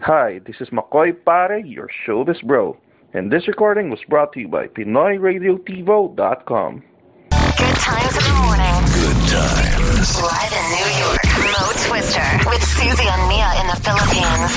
Hi, this is McCoy Pare, your showbiz bro, and this recording was brought to you by PinoyRadioTivo.com. Good times in the morning. Good times. Live in New York, Mo Twister with Susie and Mia in the Philippines.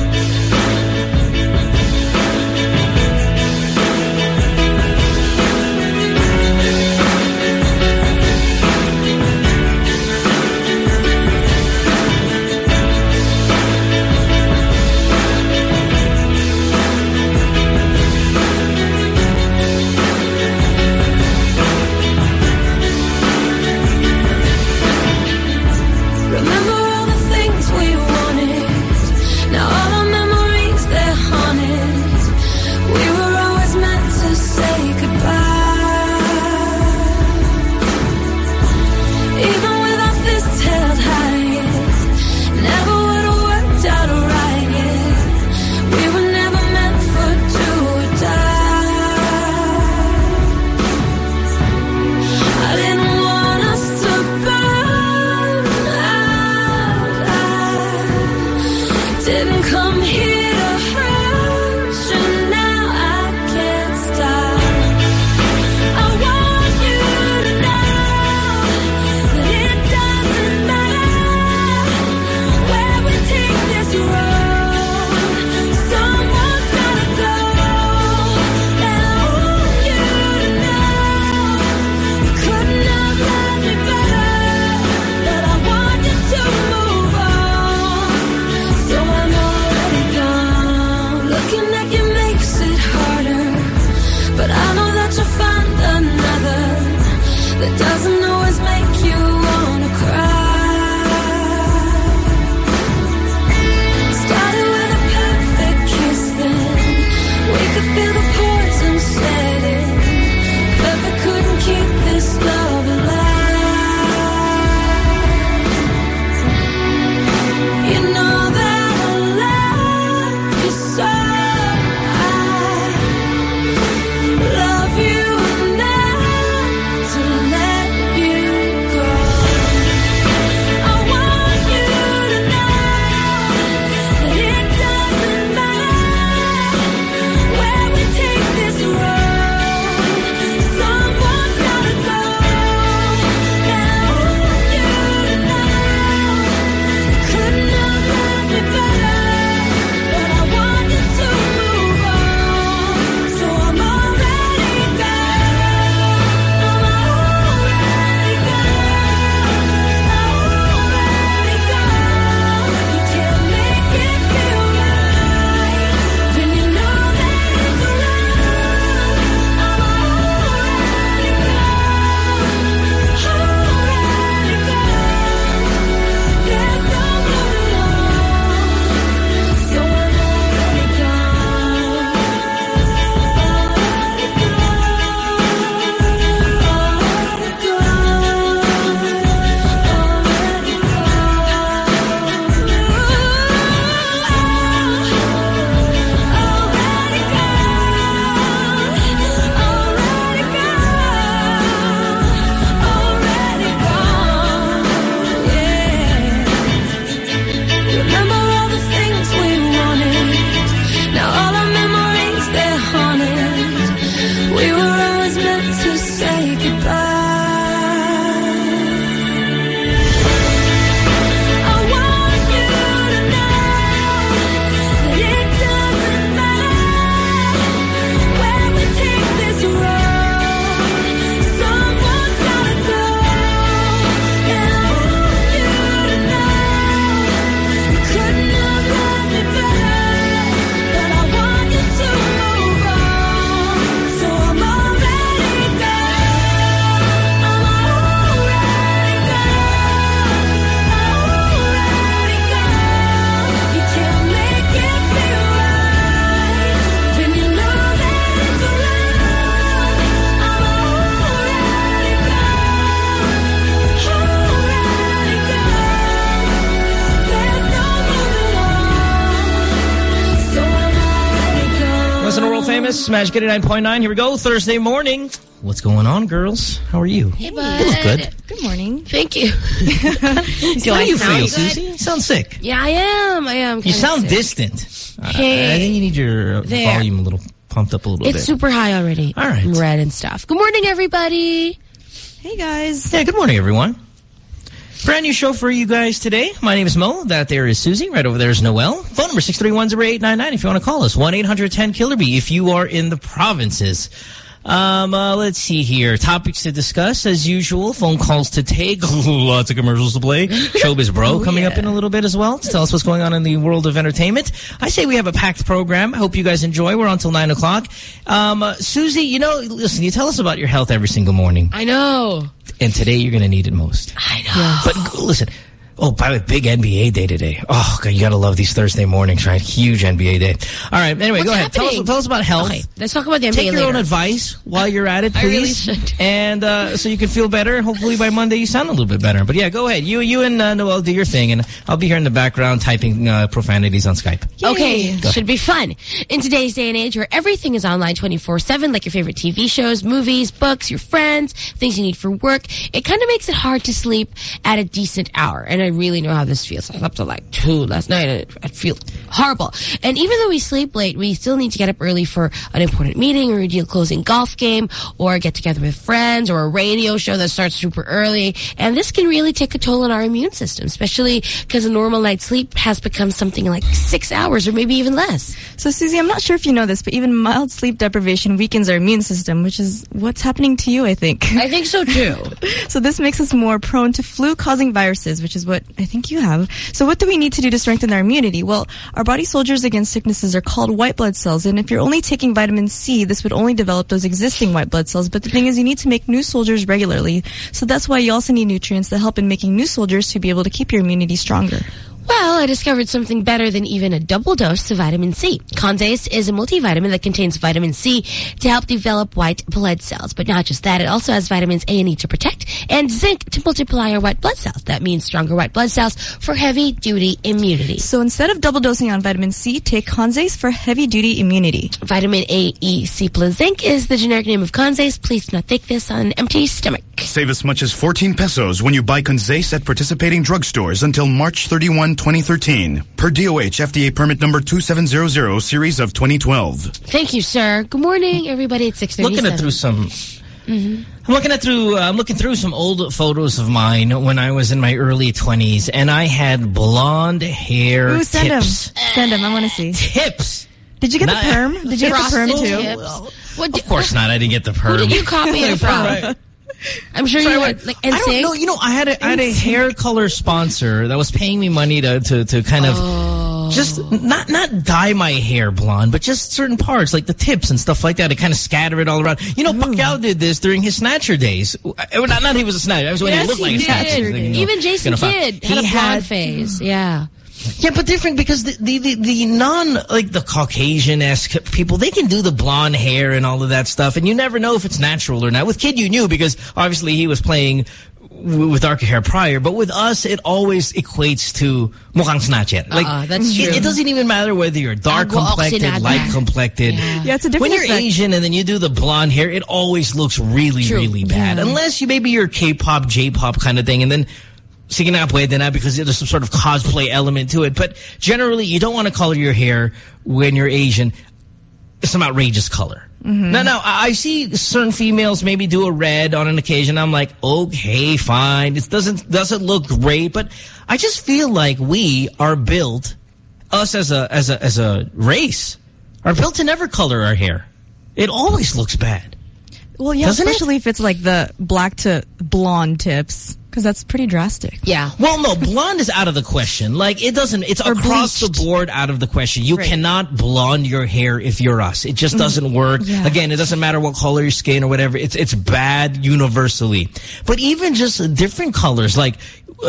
Remember all the things we wanted. Now all our memories, they're haunted. We were always meant to say goodbye. Even with our fists held high, never would have worked out right. We were never meant for do or die. I didn't want us to burn out. Didn't come here to hurt you, now I can't stop. I want you to know that it doesn't matter where we take this road. Someone's gotta go. And I want you to know you couldn't have loved me better, but I want you to move on. So I'm already gone. Famous, Magic 89.9. Here we go, Thursday morning. What's going on, girls? How are you? Hey, bud. You look good. Good morning. Thank you. How do you feel, Susie? You sound sick. Yeah, I am. You sound sick. distant. Hey. I think you need your volume a little pumped up a little bit. It's super high already. All right. Red and stuff. Good morning, everybody. Hey, guys. Yeah, good morning, everyone. Brand new show for you guys today. My name is Mo. That there is Susie. Right over there is Noelle. Phone number 631-0899 if you want to call us. 1-800-10-KILLER-B if you are in the provinces. Let's see here. Topics to discuss, as usual. Phone calls to take. Lots of commercials to play. Showbiz Bro coming up in a little bit as well to tell us what's going on in the world of entertainment. I say we have a packed program. I hope you guys enjoy. We're on till 9 o'clock. Susie, you know, listen, you tell us about your health every single morning. I know. And today you're going to need it most. I know. But listen. Oh, by the way, big NBA day today. Oh, God, you got to love these Thursday mornings, right? Huge NBA day. All right, anyway, What's go ahead. happening? Tell us about health. Okay, let's talk about the NBA Take your later. own advice while you're at it, please. I really should. And so you can feel better. Hopefully by Monday you sound a little bit better. But yeah, go ahead. You and Noelle do your thing, and I'll be here in the background typing profanities on Skype. Yay. Okay, should be fun. In today's day and age where everything is online 24/7, like your favorite TV shows, movies, books, your friends, things you need for work, it kind of makes it hard to sleep at a decent hour. And I really know how this feels. I slept till like 2 last night and I feel horrible. And even though we sleep late, we still need to get up early for an important meeting or a deal closing golf game or get together with friends or a radio show that starts super early. And this can really take a toll on our immune system, especially because a normal night's sleep has become something like 6 hours or maybe even less. So, Susie, I'm not sure if you know this, but even mild sleep deprivation weakens our immune system, which is what's happening to you, I think. I think so too. So this makes us more prone to flu-causing viruses, which is what I think you have. So what do we need to do to strengthen our immunity? Well, our body soldiers against sicknesses are called white blood cells, and if you're only taking vitamin C, this would only develop those existing white blood cells. But the thing is, you need to make new soldiers regularly. So that's why you also need nutrients that help in making new soldiers to be able to keep your immunity stronger. Well, I discovered something better than even a double dose of vitamin C. Conzace is a multivitamin that contains vitamin C to help develop white blood cells. But not just that, it also has vitamins A and E to protect and zinc to multiply our white blood cells. That means stronger white blood cells for heavy-duty immunity. So instead of double dosing on vitamin C, take Conzace for heavy-duty immunity. Vitamin A, E, C plus zinc is the generic name of Conzace. Please do not take this on an empty stomach. Save as much as 14 pesos when you buy Conzace at participating drugstores until March 31, 2013. Per DOH FDA permit number 2700 series of 2012. Thank you, sir. Good morning, everybody. It's 6:37. Looking through some... I'm looking through some old photos of mine when I was in my early 20s, and I had blonde hair. Ooh, send them. tips. Send them. I want to see. Tips. Did you get the perm? Did you get the perm Frosted too? tips. What Of course not. I didn't get the perm. Who did you copy it from? I'm sure you had like I don't NSYNC. know. You know, I had a hair color sponsor that was paying me money to kind of just not dye my hair blonde, but just certain parts like the tips and stuff like that. To kind of scatter it all around. You know, Pacquiao did this during his snatcher days. Not he was a snatcher. I was when he looked like a snatcher. You know, Even Jason Kidd had a blonde phase. Yeah. Yeah, but different because the like the Caucasian-esque people, they can do the blonde hair and all of that stuff, and you never know if it's natural or not. With Kid, you knew because obviously he was playing with darker hair prior, but with us, it always equates to mukhang snatcher. Like that's true. It doesn't even matter whether you're dark complected, light complected. Yeah, it's a different When you're effect. Asian and then you do the blonde hair, it always looks really bad. Unless maybe you're K-pop, J-pop kind of thing, and then sige na pwede na because there's some sort of cosplay element to it. But generally, you don't want to color your hair when you're Asian some outrageous color. Now, I see certain females maybe do a red on an occasion. I'm like, okay, fine. It doesn't look great, but I just feel like we are built, us as a race, are built to never color our hair. It always looks bad. Well, yeah, Doesn't especially if it's like the black to blonde tips, because that's pretty drastic. Yeah. Well, no, blonde is out of the question. Like, it's Or across bleached. the board out of the question. You Right. cannot blonde your hair if you're us. It just doesn't work. Yeah. Again, it doesn't matter what color your skin or whatever. It's bad universally. But even just different colors, like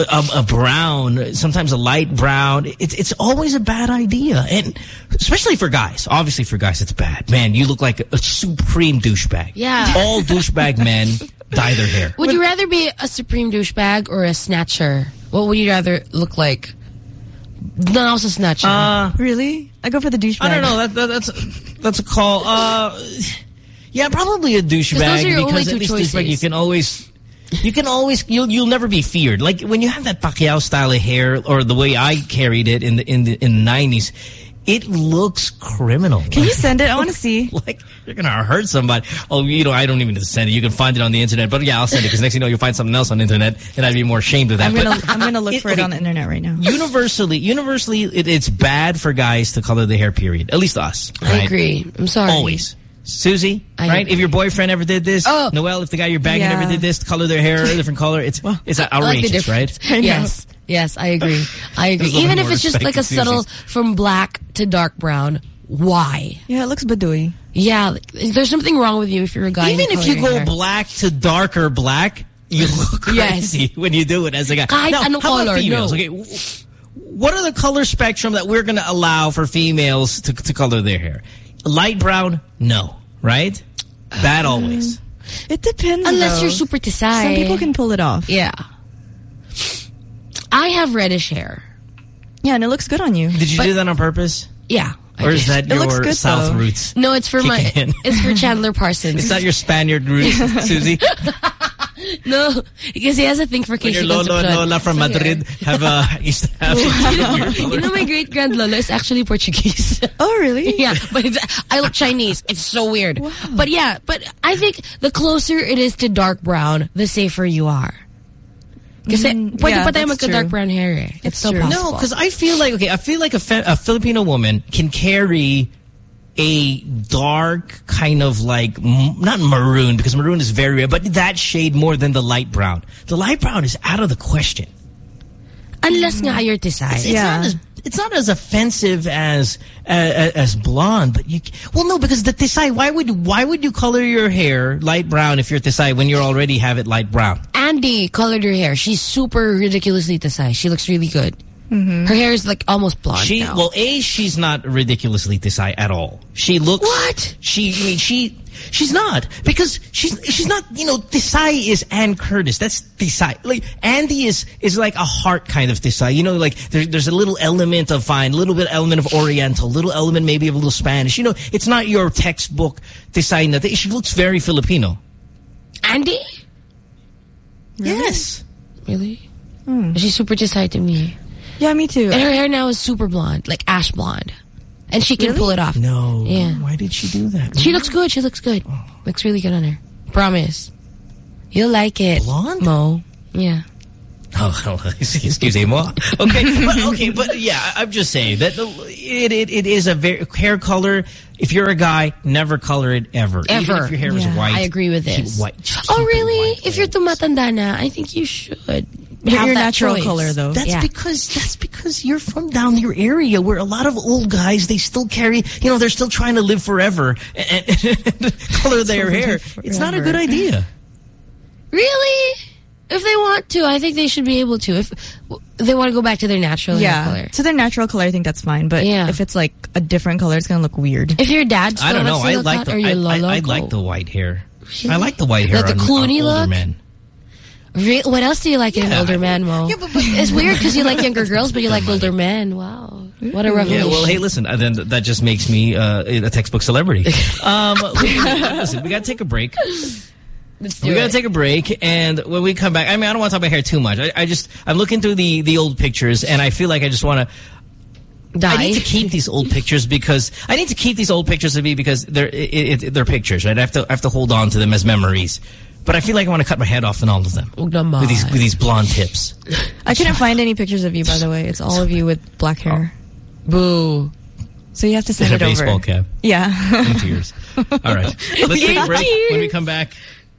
a brown, sometimes a light brown, it's always a bad idea. And especially for guys. Obviously for guys, it's bad. Man, you look like a supreme douchebag. Yeah. All douchebag men dye their hair. Would you rather be a supreme douchebag or a snatcher? What would you rather look like? Doon ako sa snatch. Really? I go for the douchebag. I don't know. That's a call. Yeah, probably a douchebag. Those are your only because two at least choices. douchebag, you can always, you'll never be feared. Like when you have that Pacquiao style of hair, or the way I carried it in the 90s, it looks criminal. Can you send it? I want to see. Like you're gonna hurt somebody. Oh, I don't even need to send it. You can find it on the internet. But yeah, I'll send it because next thing you know, you'll find something else on the internet, and I'd be more ashamed of that. I'm gonna look for it on the internet right now. Universally, it's bad for guys to color their hair. Period. At least us. Right? I agree. I'm sorry. Always. Susie, right? agree. If your boyfriend ever did this, Noelle, if the guy you're banging ever did this, to color their hair a different color, it's outrageous, right? Yes, I agree. There's a Even little if more it's just respect like to a subtle from black to dark brown, why? Yeah, it looks badui. Yeah, there's something wrong with you if you're a guy. Even if you go hair. black to darker black, you look crazy when you do it as a guy. Kahit Now, anong how about color, females? no. Okay, what are the color spectrum that we're going to allow for females to color their hair? Light brown? No. Right? That always. It depends. Unless though. you're super tisay. Some people can pull it off. Yeah. I have reddish hair. Yeah, and it looks good on you. Did you do that on purpose? Yeah. Or is that looks your good, South though. roots? No, it's for kicking in? it's for Chandler Parsons. It's not your Spaniard roots, Susie? No, because he has a thing for When Casey your Lolo and Concepcion. Lola from Madrid used to have You know, my great-grand Lola is actually Portuguese. Oh, really? Yeah, but I look Chinese. It's so weird. Wow. But yeah, but I think the closer it is to dark brown, the safer you are. Kasi pwede pa tayo magka-dark brown hair eh. It's so possible. No, because I feel like, a Filipino woman can carry a dark kind of like, not maroon, because maroon is very rare, but that shade more than the light brown. The light brown is out of the question. Unless nga you're tisay. It's not as offensive as blonde, but no, because the tisay, why would you color your hair light brown if you're tisay when you already have it light brown? Andy colored her hair. She's super ridiculously tisay. She looks really good. Her hair is like almost blonde now. Well, she's not ridiculously tisay at all. She looks... What? She's not. Because she's not, tisay is Ann Curtis. That's tisay. Like, Andy is like a heart kind of tisay. Like, there's a little element of fine, a little bit element of Oriental, little element maybe of a little Spanish. It's not your textbook tisay. She looks very Filipino. Andy? Really? Yes. Really? She's super tisay to me. Yeah, me too. And her hair now is super blonde, like ash blonde. And she can pull it off. No. Yeah. Why did she do that? She looks good. She looks good. Looks really good on her. Promise. You'll like it. Blonde? Mo. Yeah. Oh, excusez-moi. Okay, but yeah, I'm just saying that it is a very hair color. If you're a guy, never color it ever. Even if your hair is white. I agree with this. Keep white. Oh, really? If you're tumatanda na, I think you should. Your natural color, though. That's because you're from down your area where a lot of old guys, they still carry, they're still trying to live forever and color their hair. It's not a good idea. Really? If they want to, I think they should be able to. If they want to go back to their natural hair color. To their natural color, I think that's fine. But if it's like a different color, it's going to look weird. If your dad still I don't know. I like the white hair. I like the white hair like the Clooney on older look? men. What else do you like in an older man, Mo? Yeah, but it's weird because you like younger girls, but you like older men. Wow. What a revelation. Yeah, well, hey, listen, then that just makes me a textbook celebrity. Listen, we got to take a break. We got to take a break, and when we come back, I don't want to talk about hair too much. I'm looking through the old pictures, and I feel like I just want to... I need to keep these old pictures because of me because they're pictures, right? I have to hold on to them as memories. But I feel like I want to cut my head off in all of them with these blonde tips. I couldn't find any pictures of you, by the way. It's all of you with black hair. Boo. So you have to send it over. And a baseball cap. Yeah. In tears. All right. Let's take a break. When we come back,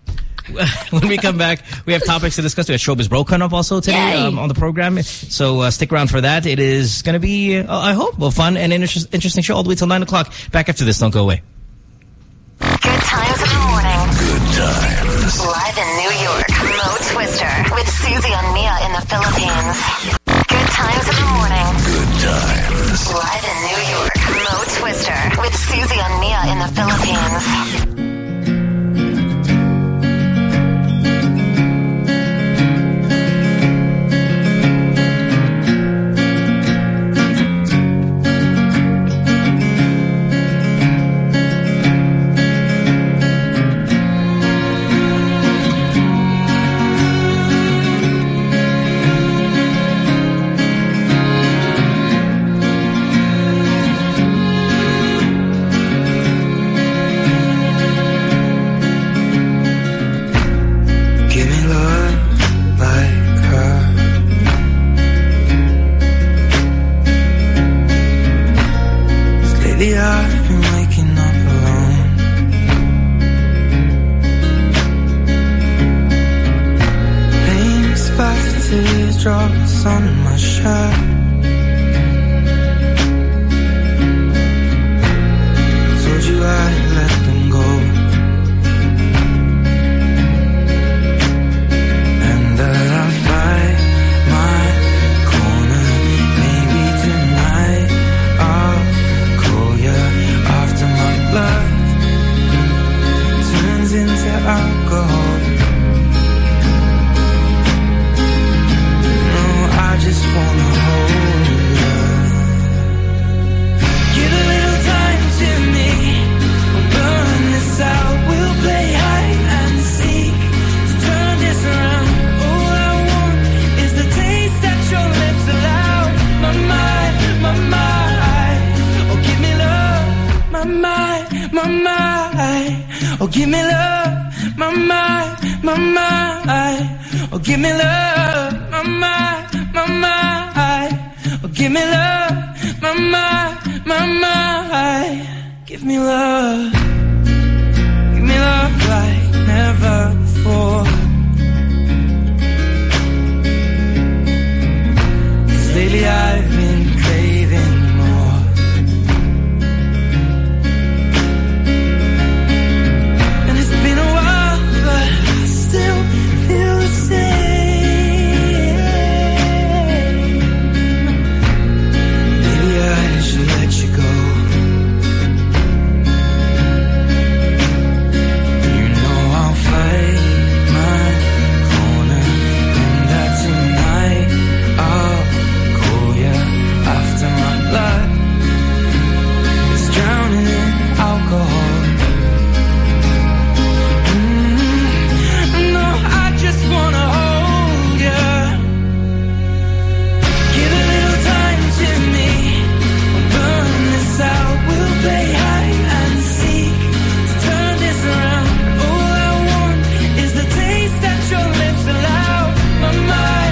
we have topics to discuss. We have Showbiz Bro coming up also today on the program. So stick around for that. It is going to be, I hope, a fun and interesting show all the way till 9 o'clock. Back after this. Don't go away. Good times in the morning. Good times. Live in New York, Mo Twister with Susie and Mia in the Philippines. Good times in the morning. Good times. Live in New York, Mo Twister with Susie and Mia in the Philippines. Lately I've been waking up alone. Pain splattered teardrops on my shirt. Told you I'd let them go, and that I'll fight my corner. Maybe tonight I'll call you after my blood turns into alcohol. No, I just wanna hold you. Give a little time to me. We'll burn this out. We'll play hide and seek to turn this around. All I want is the taste that your lips allow. My mind, oh give me love. My mind, oh give me love. My mind, oh give me love. My mind, oh give me love. My mind, give me love. Give me love like never before. 'Cause lately I've been craving more. And it's been a while, but I still feel the same. Maybe I should let you go. You know I'll fight my corner, and that tonight I'll call you after my blood is drowning in alcohol. No, I just wanna hold you. Give a little time to me. We'll burn this out. We'll play hide and seek to turn this around. All I want is the taste that your lips allow. My mind,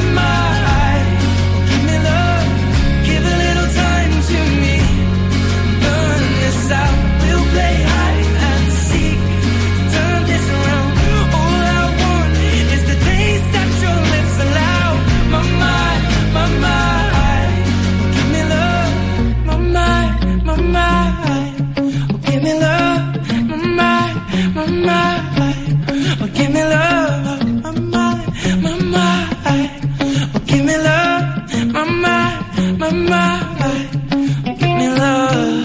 oh give me love. Give a little time to me. Burn this out. We'll play hide and seek to turn this around. All I want is the taste that your lips allow. My mind, oh give me love. My mind, oh give me love. My mind, oh give me love. My mind, oh give me love. My mind, oh give me love.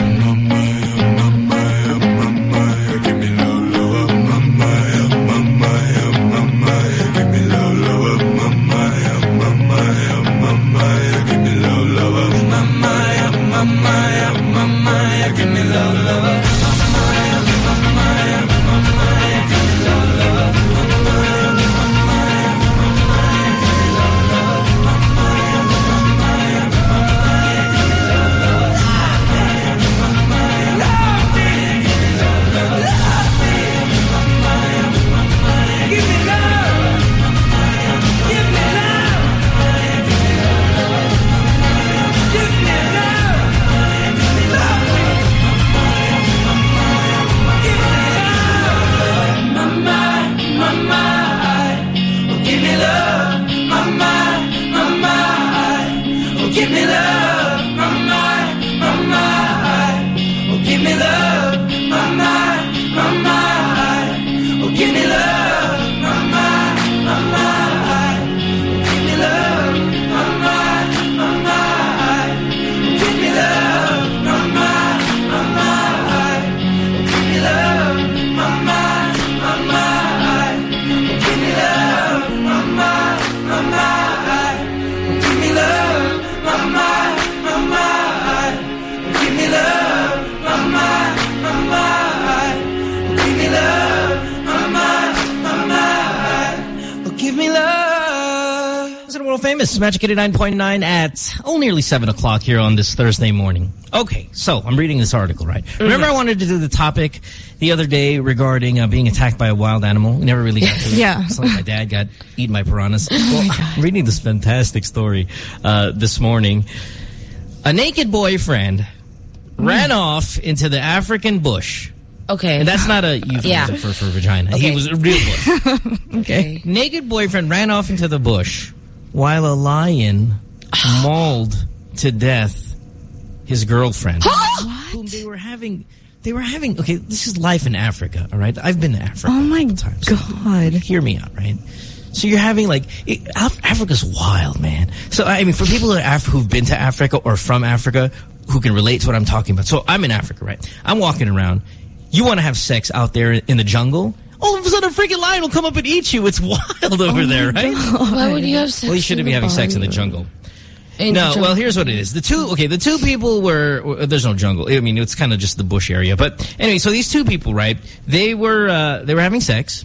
Famous Magic 89.9 at nearly 7 o'clock here on this Thursday morning. Okay, so I'm reading this article, right? Remember I wanted to do the topic the other day regarding being attacked by a wild animal? We never really got to it. Yeah. It's like my dad got eaten by piranhas. Well, I'm reading this fantastic story this morning. A naked boyfriend ran off into the African bush. Okay. And that's not a euphemism for vagina. Okay. He was a real bush. Okay. Naked boyfriend ran off into the bush while a lion mauled to death his girlfriend. Whom they were having, okay, this is life in Africa, all right? I've been to Africa. Oh my times. God. Hear me out, right? So you're having Africa's wild, man. So, I mean, for people who've been to Africa or from Africa who can relate to what I'm talking about. So I'm in Africa, right? I'm walking around. You want to have sex out there in the jungle? All of a sudden, a freaking lion will come up and eat you. It's wild over there, right? Why would you have sex? Well, you shouldn't be having sex in the jungle. Well, here's what it is. The two people were, there's no jungle. I mean, it's kind of just the bush area. But anyway, so these two people, right? They were having sex,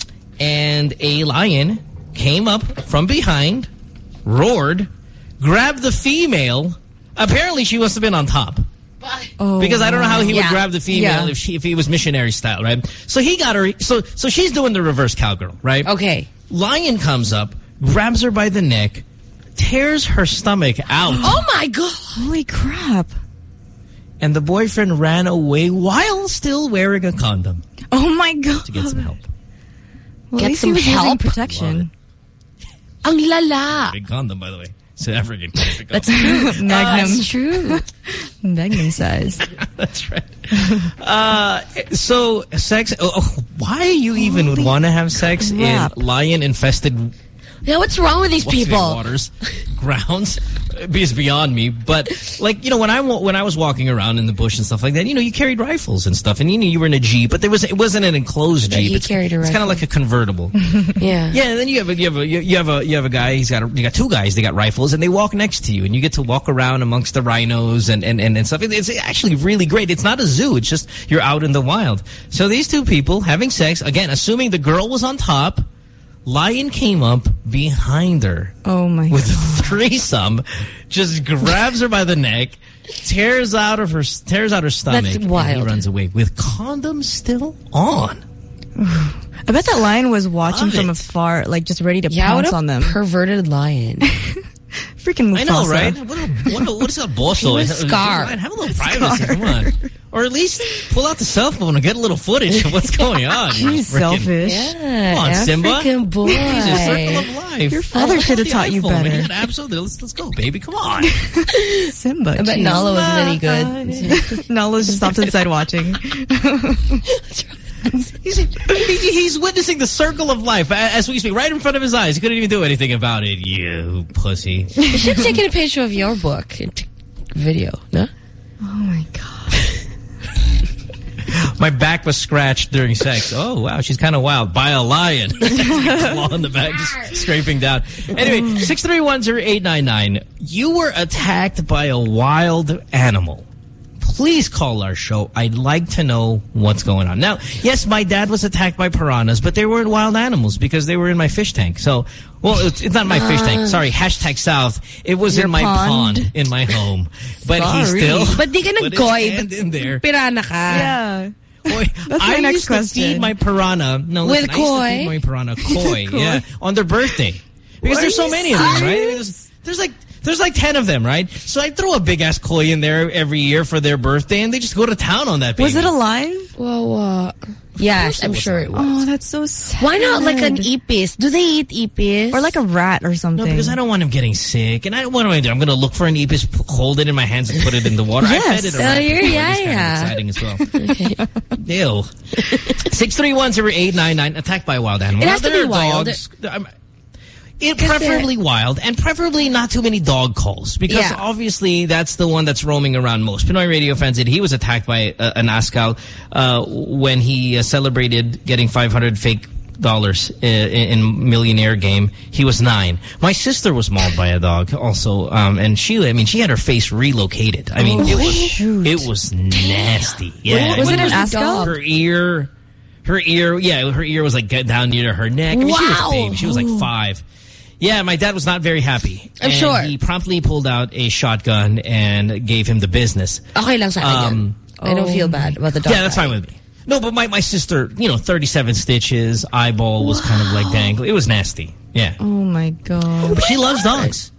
and a lion came up from behind, roared, grabbed the female. Apparently, she must have been on top. Because I don't know how he would grab the female if he was missionary style, right? So he got her. So she's doing the reverse cowgirl, right? Okay. Lion comes up, grabs her by the neck, tears her stomach out. Oh my God! Holy crap! And the boyfriend ran away while still wearing a condom. Oh my God! To get some help. Well, Get at least some he was using help? protection. Ang lala. Big condom, by the way. It's an African. That's Magnum. That's true. Magnum size. That's right. So sex. Why you even would want to have sex in lion-infested? Yeah, what's wrong with these people? Waters, grounds, is beyond me. But like, you know, when I was walking around in the bush and stuff like that, you know, you carried rifles and stuff, and you were in a Jeep, but it wasn't an enclosed Jeep. He carried a rifle. It's kind of like a convertible. Yeah. Yeah. And then you have a guy. You got two guys. They got rifles, and they walk next to you, and you get to walk around amongst the rhinos and stuff. It's actually really great. It's not a zoo. It's just you're out in the wild. So these two people having sex again, assuming the girl was on top. Lion came up behind her. Oh my God. With a threesome, just grabs her by the neck, tears out her stomach. That's wild. And he runs away with condoms still on. I bet that lion was watching from afar, like just ready to pounce on them. Perverted lion. Freaking Mufasa. I know, right? What is that bosso? Scar. Have a little privacy, come on. Or at least pull out the cell phone and get a little footage of what's going on. He's selfish. Yeah, Come on, Simba. African boy. Jesus, circle of life. Your father should have taught you better. Man. Absolutely. Let's go, baby. Come on. Simba. I bet Nala wasn't any good. Nala's just stopped inside watching. He's witnessing the circle of life as we speak, right in front of his eyes. He couldn't even do anything about it. You pussy. You should have taken a picture of your book and video, no? Oh my God. My back was scratched during sex. Oh, wow, she's kind of wild. By a lion. Claw in the back, just scraping down. Anyway, 6310899. You were attacked by a wild animal. Please call our show. I'd like to know what's going on. Now, yes, my dad was attacked by piranhas, but they weren't wild animals because they were in my fish tank. So, well, it's not my fish tank. Sorry, #South. It was in my pond in my home. But he still But di ka put his hand in there. Pirana ka. Yeah. Boy, That's my I next used to question. feed my piranha. No, With listen, I used to koi? feed my piranha koi. Yeah, on their birthday. Because there's so many of them, right? There's like 10 of them, right? So I throw a big-ass koi in there every year for their birthday, and they just go to town on that baby. Was it alive? Well, yes, I'm sure it was. Oh, that's so sad. Why not like an ipis? Do they eat ipis? Or like a rat or something. No, because I don't want him getting sick. And what do I do? I'm going to look for an ipis, hold it in my hands, and put it in the water. Yes. I fed it around. you're It's kind of exciting as well. Ew. 6310899. Attacked by a wild animal. It has to be wild. Preferably wild, and preferably not too many dog calls, because obviously that's the one that's roaming around most. Pinoy Radio fan said he was attacked by an Askal when he celebrated getting $500 fake dollars in Millionaire game. He was 9. My sister was mauled by a dog also, and she had her face relocated. I mean, it was nasty. Yeah, Was it an Askal? Her ear was like down near her neck. I mean, she was a baby. She was like 5. Yeah, my dad was not very happy. I'm sure. He promptly pulled out a shotgun and gave him the business. Okay lang sa akin. I don't feel bad about the dog. Yeah, that's fine with me. No, but my sister, 37 stitches, eyeball was kind of like dangling. It was nasty. Yeah. Oh my God. But she loves dogs.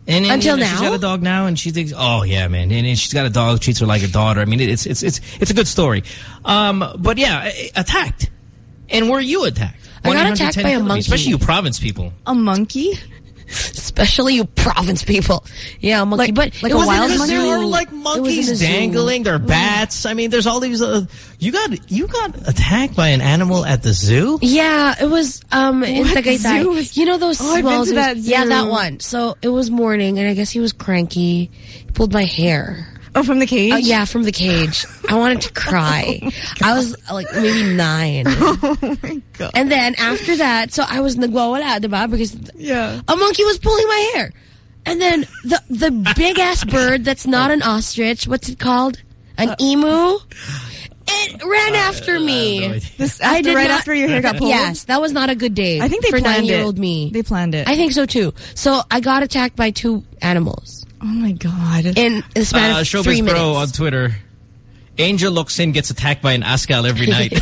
And Until she's got now? a dog now, and she thinks, oh yeah, man. And she's got a dog, treats her like a daughter. I mean, it's a good story. But yeah, attacked. And were you attacked? I got attacked 110 by a kilograms, monkey. especially you province people. A monkey? Especially you province people. Yeah, a monkey. But like it a wasn't wild in a monkey? zoo. There are like It was in monkeys a zoo. dangling. There are bats. I mean, there's all these. You got attacked by an animal at the zoo? Yeah, it was in What Tagaytay. zoo is- You know those Oh, I've small been to zoos? that Yeah, zoo. that one. So it was morning, and I guess he was cranky. He pulled my hair. Oh, from the cage? Yeah, from the cage. I wanted to cry. I was like maybe 9. Oh my God. And then after that, so I was nagwawala, diba? Because Yeah. a monkey was pulling my hair. And then the big ass bird that's not an ostrich, what's it called? An emu? It ran after me. This I did right not- after your hair got pulled? Yes, that was not a good day. I think they for planned 9-year-old it. me. They planned it. I think so too. So I got attacked by 2 animals Oh my God. in the span of 3 Showbiz minutes. Bro on Twitter. Angel Locsin gets attacked by an Ascal every night.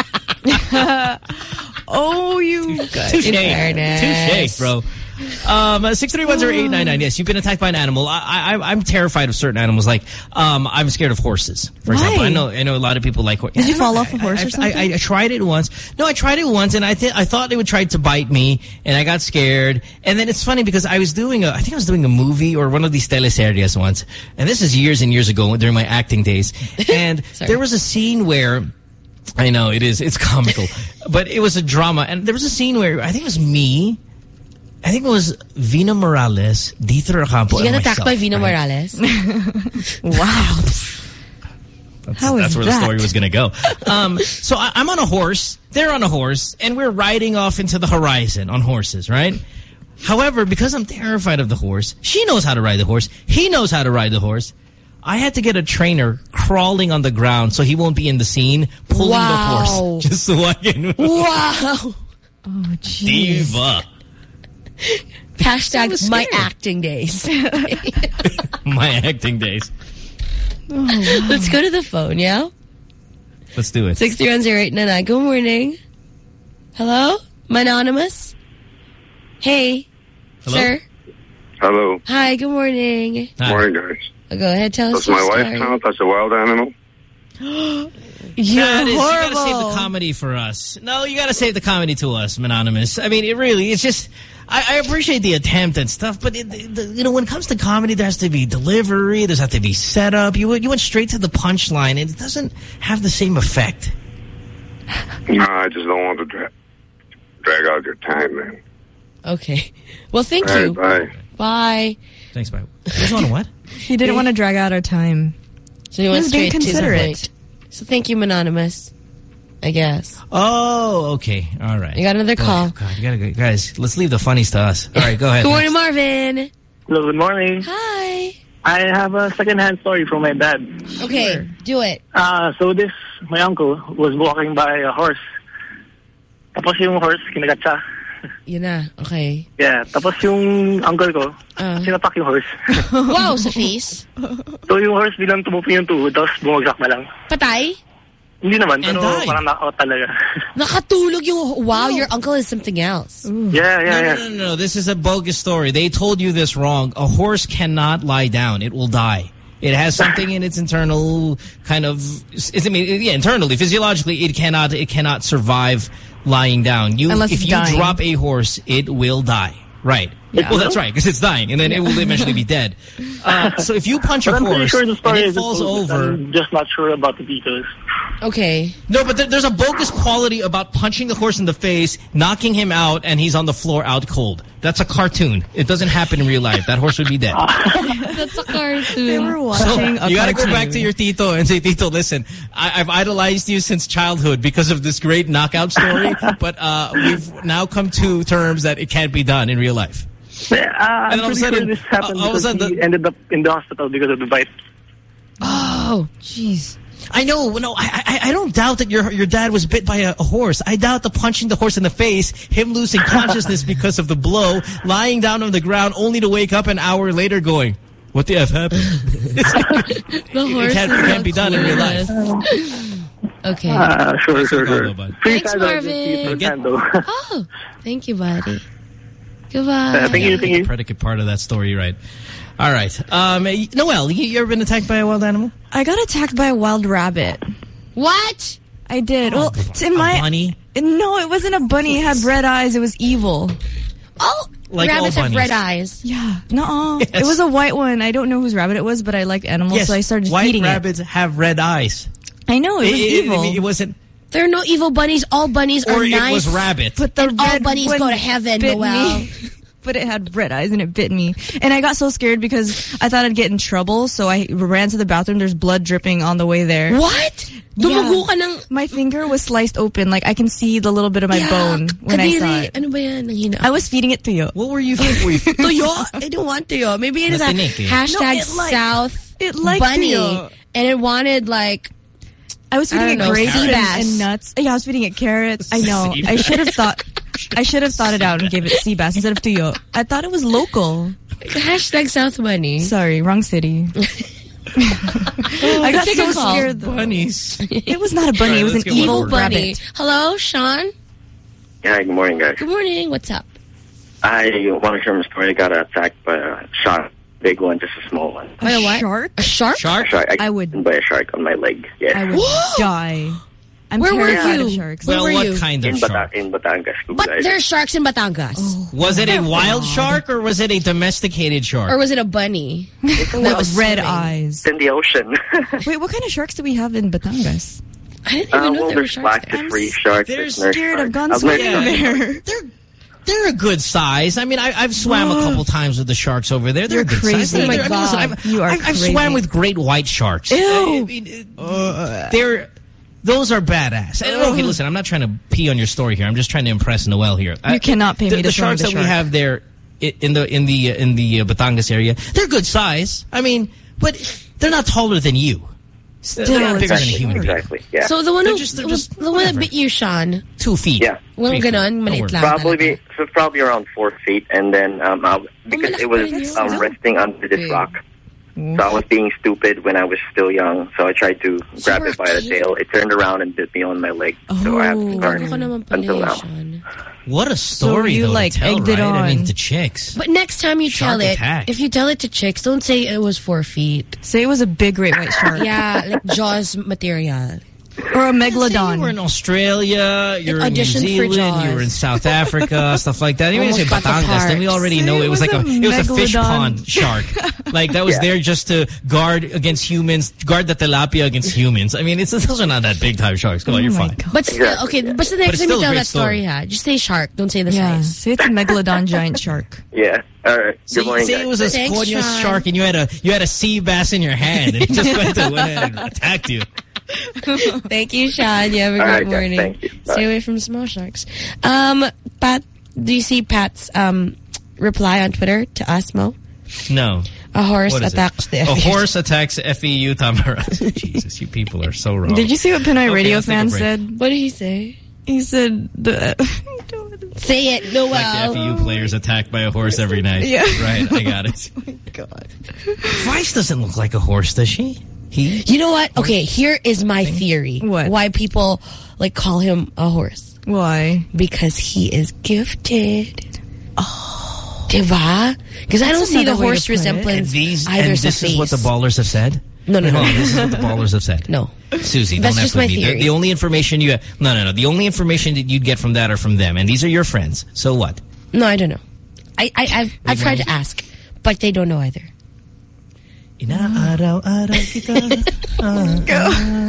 Oh, you guys. Touche. In fairness. Touche, bro. 6310899. Yes, you've been attacked by an animal. I'm terrified of certain animals. Like, I'm scared of horses, for Why? example. I know a lot of people like. Did you fall off a horse or something? I tried it once. No, I tried it once, and I thought it would try to bite me, and I got scared. And then it's funny because I think I was doing a movie or one of these teleseries once, and this is years and years ago during my acting days. And there was a scene where. I know it's comical, but it was a drama, and there was a scene where I think it was me. I think it was Vina Morales, Dito Rocampo, You and got attacked myself, by Vina right? Morales. Wow. That's where the story was going to go. So I'm on a horse. They're on a horse, and we're riding off into the horizon on horses, right? However, because I'm terrified of the horse, she knows how to ride the horse. He knows how to ride the horse. I had to get a trainer crawling on the ground so he won't be in the scene pulling the Wow. horse. Just so I can... Wow. Oh, jeez. Diva. Hashtag was my scary. acting days. My acting days. Let's go to the phone, yeah? Let's do it. 6310899. Good morning. Hello? My anonymous? Hey. Hello? Sir? Hello. Hi, good morning. Hi. Morning, guys. Go ahead, tell us Does your my wife story. count as a wild animal? You're That is, you horrible. gotta save the comedy for us. No, you gotta save the comedy to us, Anonymous. I mean, it's just, I appreciate the attempt and stuff, but when it comes to comedy, there has to be delivery, there's have to be setup. You went straight to the punchline, and it doesn't have the same effect. No, I just don't want to drag out your time, man. Okay. Well, thank All you. right, bye. Bye. Thanks, bye. You guys want what? He didn't want to drag out our time. So he went was being straight to the considerate. point. So thank you, Anonymous. I guess. Oh, okay. All right. You got another call. Oh, God, you gotta go. Guys, let's leave the funnies to us. All right, go ahead. Good morning, Marvin. Hello, good morning. Hi. I have a second-hand story from my dad. Okay, do it. So my uncle was walking by a horse. Tapos yung horse, kinagat siya. Yun na. Okay. Yeah, tapos yung uncle ko, sinapak yung horse. Wow, sa face. So yung horse bilang tumupi yung tuhod, tapos bumagsak na lang. Patay? Hindi naman, And pero died. parang knockout talaga. Nakatulog yung... Wow, your uncle is something else. Yeah. No. This is a bogus story. They told you this wrong. A horse cannot lie down. It will die. It has something in its internal kind of... internally, physiologically, it cannot survive lying down. Unless if it's you dying. drop a horse, it will die. Right. Well, that's right, because it's dying, and then it will eventually be dead. So if you punch a But I'm pretty horse sure the and story it is falls bogus. over... I'm just not sure about the details. Okay. No, but there's a bogus quality about punching the horse in the face, knocking him out, and he's on the floor out cold. That's a cartoon. It doesn't happen in real life. That horse would be dead. That's a cartoon. They were So watching a you got to go cartoon. back to your Tito and say, Tito, listen, I've idolized you since childhood because of this great knockout story, but we've now come to terms that it can't be done in real life. I'm all of a pretty sudden- sure this happened all of a because sudden he ended up in the hospital because of the bite. Oh. Jeez. I know. No, I don't doubt that your dad was bit by a horse. I doubt the punching the horse in the face, him losing consciousness because of the blow, lying down on the ground only to wake up an hour later going, what the F happened? The horse it can't be done in real life. Okay. Sure. bud. Free Thanks, side Marvin. of the Get- though. Oh, thank you, buddy. Goodbye. Thank you. The predicate part of that story, right? All right. Noelle, you ever been attacked by a wild animal? I got attacked by a wild rabbit. What? I did. Well, it's in my bunny? No, it wasn't a bunny. It had red eyes. It was evil. Oh, Like rabbits all have bunnies. red eyes. Yeah. No, Yes. it was a white one. I don't know whose rabbit it was, but I liked animals, Yes, so I started white feeding rabbits have red eyes. it. I know, it was evil. It wasn't, There are no evil bunnies. All bunnies are or nice. it was rabbit. But the all red bunnies one go to heaven, bit Noelle. me. But it had red eyes and it bit me. And I got so scared because I thought I'd get in trouble, so I ran to the bathroom. There's blood dripping on the way there. What? Dumugo ka ng... My finger was sliced open. Like, I can see the little bit of my bone when I saw Kadiri. it. Ano ba yan? Nanghina. I was feeding it to you. What were you feeding? Tuyo? I don't want tuyo. Maybe it is a Matinik eh. hashtag No, it liked- South it liked bunny. tuyo. And it wanted like... I was feeding I don't it know, grapes sea bass. and nuts. Yeah, I was feeding it carrots. I know. Sea I should have thought it out and gave it sea bass instead of tuyo. I thought it was local. Hashtag South bunny. Sorry, wrong city. I got Take so a call. scared though. Bunnies. It was not a bunny. Right, It was let's an get one evil more. Bunny. rabbit. Hello, Sean? Yeah, good morning, guys. Good morning. What's up? I want to share my story. I got attacked by a shark. Big one, just a small one. By a what? Shark? A shark? Shark? A shark. I I would- got bitten by a shark on my leg. Yeah. I would die. I'm Where were terrified you? of sharks. Well, were what you? kind of in, shark? in Batangas. But guys. there are sharks in Batangas. Oh. Was it a wild shark or was it a domesticated shark? Or was it a bunny? That was red swimming. eyes. It's in the ocean. Wait, what kind of sharks do we have in Batangas? I didn't even know well, there were there's sharks there. black reef sharks. They're There's nurse Scared. I've sharks. gone swimming nurse there. They're a good size. I mean, I've swam a couple times with the sharks over there. They're You're a good size. crazy. Oh my I mean, listen, God. You are I've crazy. swam with great white sharks. Ew. I mean, those are badass. Okay, listen, I'm not trying to pee on your story here. I'm just trying to impress Noelle here. You cannot pay me to the swim sharks with a that we shark. have there in the Batangas area. They're good size. I mean, but they're not taller than you. Still, They're not it's bigger than a a human being. Exactly. Yeah. So the one They're who, just- the one that whatever. bit you, Sean, 2 feet. Yeah. walang 3 feet. ganon, Don't maliit worry. lang. Probably around 4 feet, and then because it was resting under this rock. So I was being stupid when I was still young, so I tried to grab it by the tail. It turned around and bit me on my leg, so I have to start Ako naman pala until yun, now. Sean. What a story, you, though, like, to tell, egged it right? I mean, on. to chicks. But next time you Shark tell it, attack. if you tell it to chicks, don't say it was 4 feet. Say it was a big great white shark. Yeah, like Jaws material. Or a You were megalodon. in Australia, you're in New auditioned for Zealand, you were in Jaws. South Africa, stuff like that. Even say Almost got the Batangas, then we parts. already See, know it it was was like a it was a fish megalodon. pond shark. Like that was there just to guard against humans, guard the tilapia against humans. I mean, those are not that big time sharks. Come on, you're Oh my fine. God. But still, okay, but the next it's time you still a tell great that story, story. just say shark. Don't say the Yeah. size. Say it's a megalodon giant shark. Yeah. All right. Good morning, Say guys. it was a Thanks, scorpion Sean. shark and you had a sea bass in your hand and it just went ahead and attacked you. Thank you, Sean. You have a All great right, guys. morning. Thank you. Bye. Stay away from small sharks. Pat, do you see Pat's reply on Twitter to us, Mo? No. A horse What is it? attacks the A FEU. horse attacks FEU Tamara. Jesus, you people are so wrong. Did you see what Pinoy Okay, Radio let's take a fan break. said? What did he say? He said Say it, Noel. Like the FEU players attacked by a horse every night. Yeah. Right, I got it. Oh my God. Vice doesn't look like a horse, does she? He? You know what? Okay, here is my theory. What? Why people like call him a horse. Why? Because he is gifted. Oh. Diba? Because I don't see the another way to horse put it. resemblance And either this is what the ballers have said? No. This is what the ballers have said. No. Susie, That's don't just F with my me. theory. The only information you have... No. The only information that you'd get from that are from them. And these are your friends. So what? No, I don't know. I've tried to ask, but they don't know either. Inaaraw-araw kita.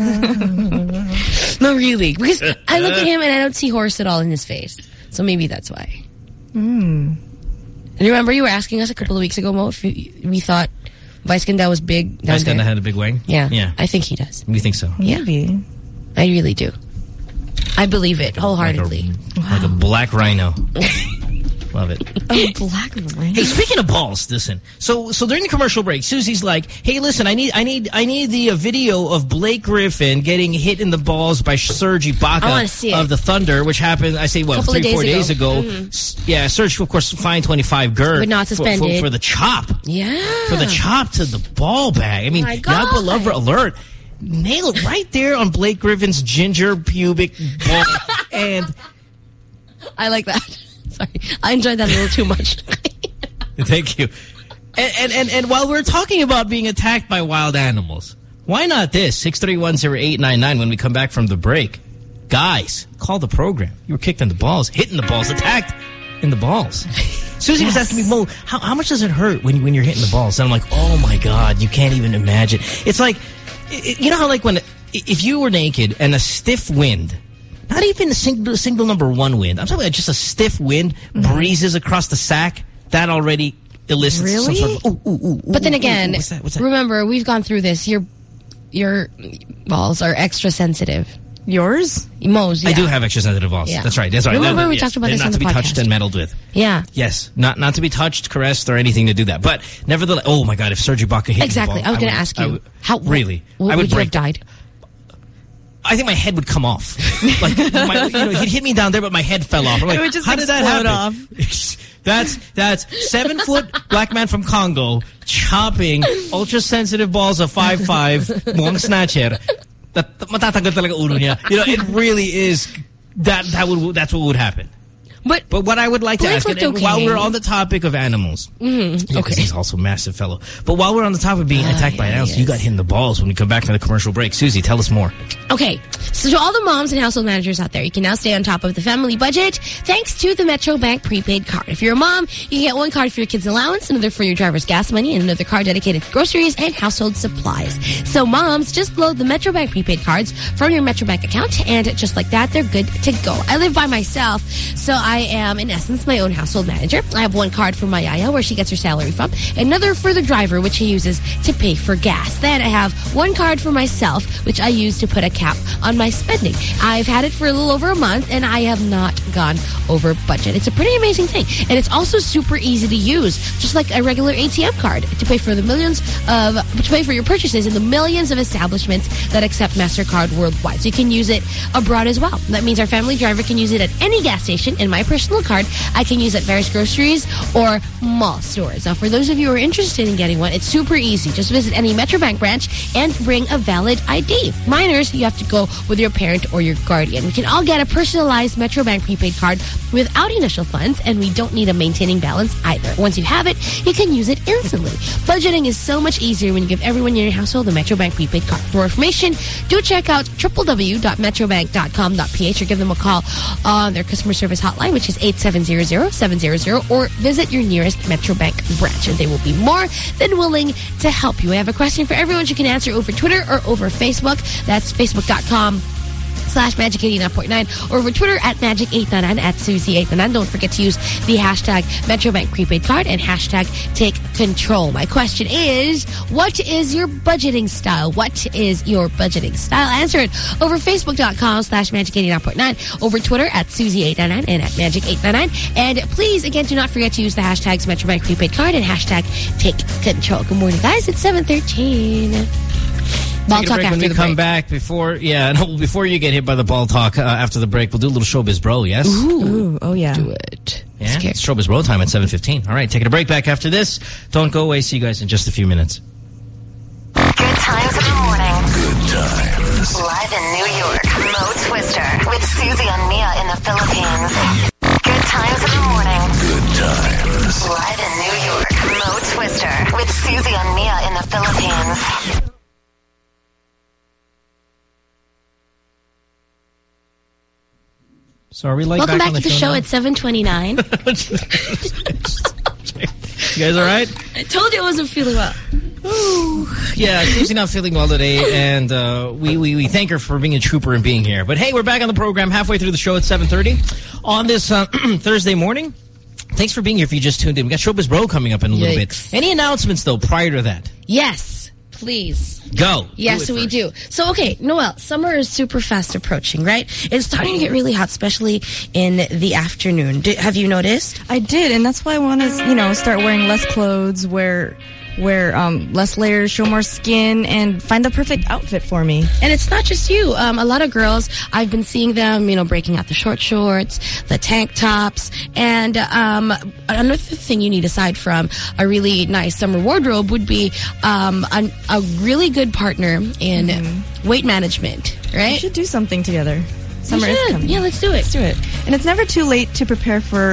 No, really. Because I look at him and I don't see horse at all in his face. So maybe that's why. And remember you were asking us a couple of weeks ago, Mo, if we thought Vice Ganda was big down Vice Ganda there. had a big wang? Yeah. Yeah. I think he does. You think so? Maybe. I really do. I believe it wholeheartedly. Like a black rhino. Love it. Oh, black ring. Hey, speaking of balls, listen. So during the commercial break, Susie's like, "Hey, listen, I need the video of Blake Griffin getting hit in the balls by Serge I wanna Ibaka see it. of the Thunder, which happened, I say, what, Couple of 3-4 days days ago. ago. Yeah, Serge, of course, fined 25 GER, But not suspended. for the chop. Yeah. For the chop to the ball bag. I mean, My God. Yagba Lover alert. Nailed right there on Blake Griffin's ginger pubic ball, and I like that. Sorry. I enjoyed that a little too much. Thank you. And while we're talking about being attacked by wild animals, why not this? 6310899 when we come back from the break. Guys, call the program. You were kicked in the balls, hitting the balls, attacked in the balls. Susie was asking me, Mo, how much does it hurt when you're hitting the balls? And I'm like, oh my God, you can't even imagine. It's like, you know how like if you were naked and a stiff wind, not even a single number one wind, I'm talking about just a stiff wind breezes across the sack, that already elicits some sort of ooh. But then again, what's that? Remember, we've gone through this. Your balls are extra sensitive. Yours? Mo's, yeah. I do have extra sensitive balls. Yeah. That's right. Remember we talked about this on the podcast. Not to be touched and meddled with. Yeah. Yes. Not to be touched, caressed, or anything to do that. But nevertheless, oh my God, if Serge Ibaka hit exactly. the ball, I was going to ask you. Really? I would have died? I think my head would come off. Like, he'd hit me down there, but my head fell off. I'm like, it would just how did that happen? off. That's 7-foot black man from Congo chopping ultra-sensitive balls of 5'5", mukhang snatcher. Matatagal talaga ulo niya. It really is that's what would happen. But what I would like to ask, while we're on the topic of animals, because he's also a massive fellow, but while we're on the topic of being attacked by animals, you got hit in the balls when we come back from the commercial break. Susie, tell us more. Okay, so to all the moms and household managers out there, you can now stay on top of the family budget thanks to the Metro Bank prepaid card. If you're a mom, you can get one card for your kids' allowance, another for your driver's gas money, and another card dedicated to groceries and household supplies. So moms, just load the Metro Bank prepaid cards from your Metro Bank account, and just like that, they're good to go. I live by myself, so I am, in essence, my own household manager. I have one card for my yaya, where she gets her salary from, another for the driver, which he uses to pay for gas. Then I have one card for myself, which I use to put a cap on my spending. I've had it for a little over a month, and I have not gone over budget. It's a pretty amazing thing, and it's also super easy to use, just like a regular ATM card, to pay for your purchases in the millions of establishments that accept MasterCard worldwide. So you can use it abroad as well. That means our family driver can use it at any gas station, and my personal card I can use at various groceries or mall stores. Now, for those of you who are interested in getting one, it's super easy. Just visit any Metro Bank branch and bring a valid ID. Minors, you have to go with your parent or your guardian. We can all get a personalized Metro Bank prepaid card without initial funds, and we don't need a maintaining balance either. Once you have it, you can use it instantly. Budgeting is so much easier when you give everyone in your household a Metro Bank prepaid card. For more information, do check out www.metrobank.com.ph or give them a call on their customer service hotline, which is 8700-700, or visit your nearest Metro Bank branch, and they will be more than willing to help you. I have a question for everyone you can answer over Twitter or over Facebook. That's facebook.com/Magic89.9 or over Twitter at Magic899 at Susie899. Don't forget to use the hashtag MetroBank prepaid card and hashtag take control. My question is, what is your budgeting style? What is your budgeting style? Answer it over facebook.com/Magic89.9, over Twitter at Susie899 and at Magic899. And please, again, do not forget to use the hashtags MetroBank prepaid card and hashtag take control. Good morning, guys. It's 7:13. Ball talk after when we the come break. back. Before you get hit by the ball talk after the break, we'll do a little Showbiz Bro, yes? Ooh, oh yeah. Do it. Yeah, it's Showbiz Bro time at 7:15. All right, taking a break back after this. Don't go away. See you guys in just a few minutes. Good times in the morning. Good times. Live in New York, Mo Twister with Susie and Mia in the Philippines. Good times in the morning. Good times. Live in New York, Mo Twister with Susie and Mia in the Philippines. So are we Welcome back to the show now? at 7:29. You guys all right? I told you I wasn't feeling well. Yeah, Susie not feeling well today, and we thank her for being a trooper and being here. But hey, we're back on the program halfway through the show at 7:30 on this Thursday morning. Thanks for being here if you just tuned in. We got Showbiz Bro coming up in a little bit. Any announcements, though, prior to that? Yes, please. Go. Yes, we do. So, okay, Noel, summer is super fast approaching, right? It's starting to get really hot, especially in the afternoon. Have you noticed? I did, and that's why I want to, start wearing less clothes, wear less layers, show more skin, and find the perfect outfit for me. And it's not just you. A lot of girls, I've been seeing them, breaking out the short shorts, the tank tops, and another thing you need aside from a really nice summer wardrobe would be a really good partner in weight management, right? We should do something together. Summer is coming. Yeah, let's do it. Let's do it. And it's never too late to prepare for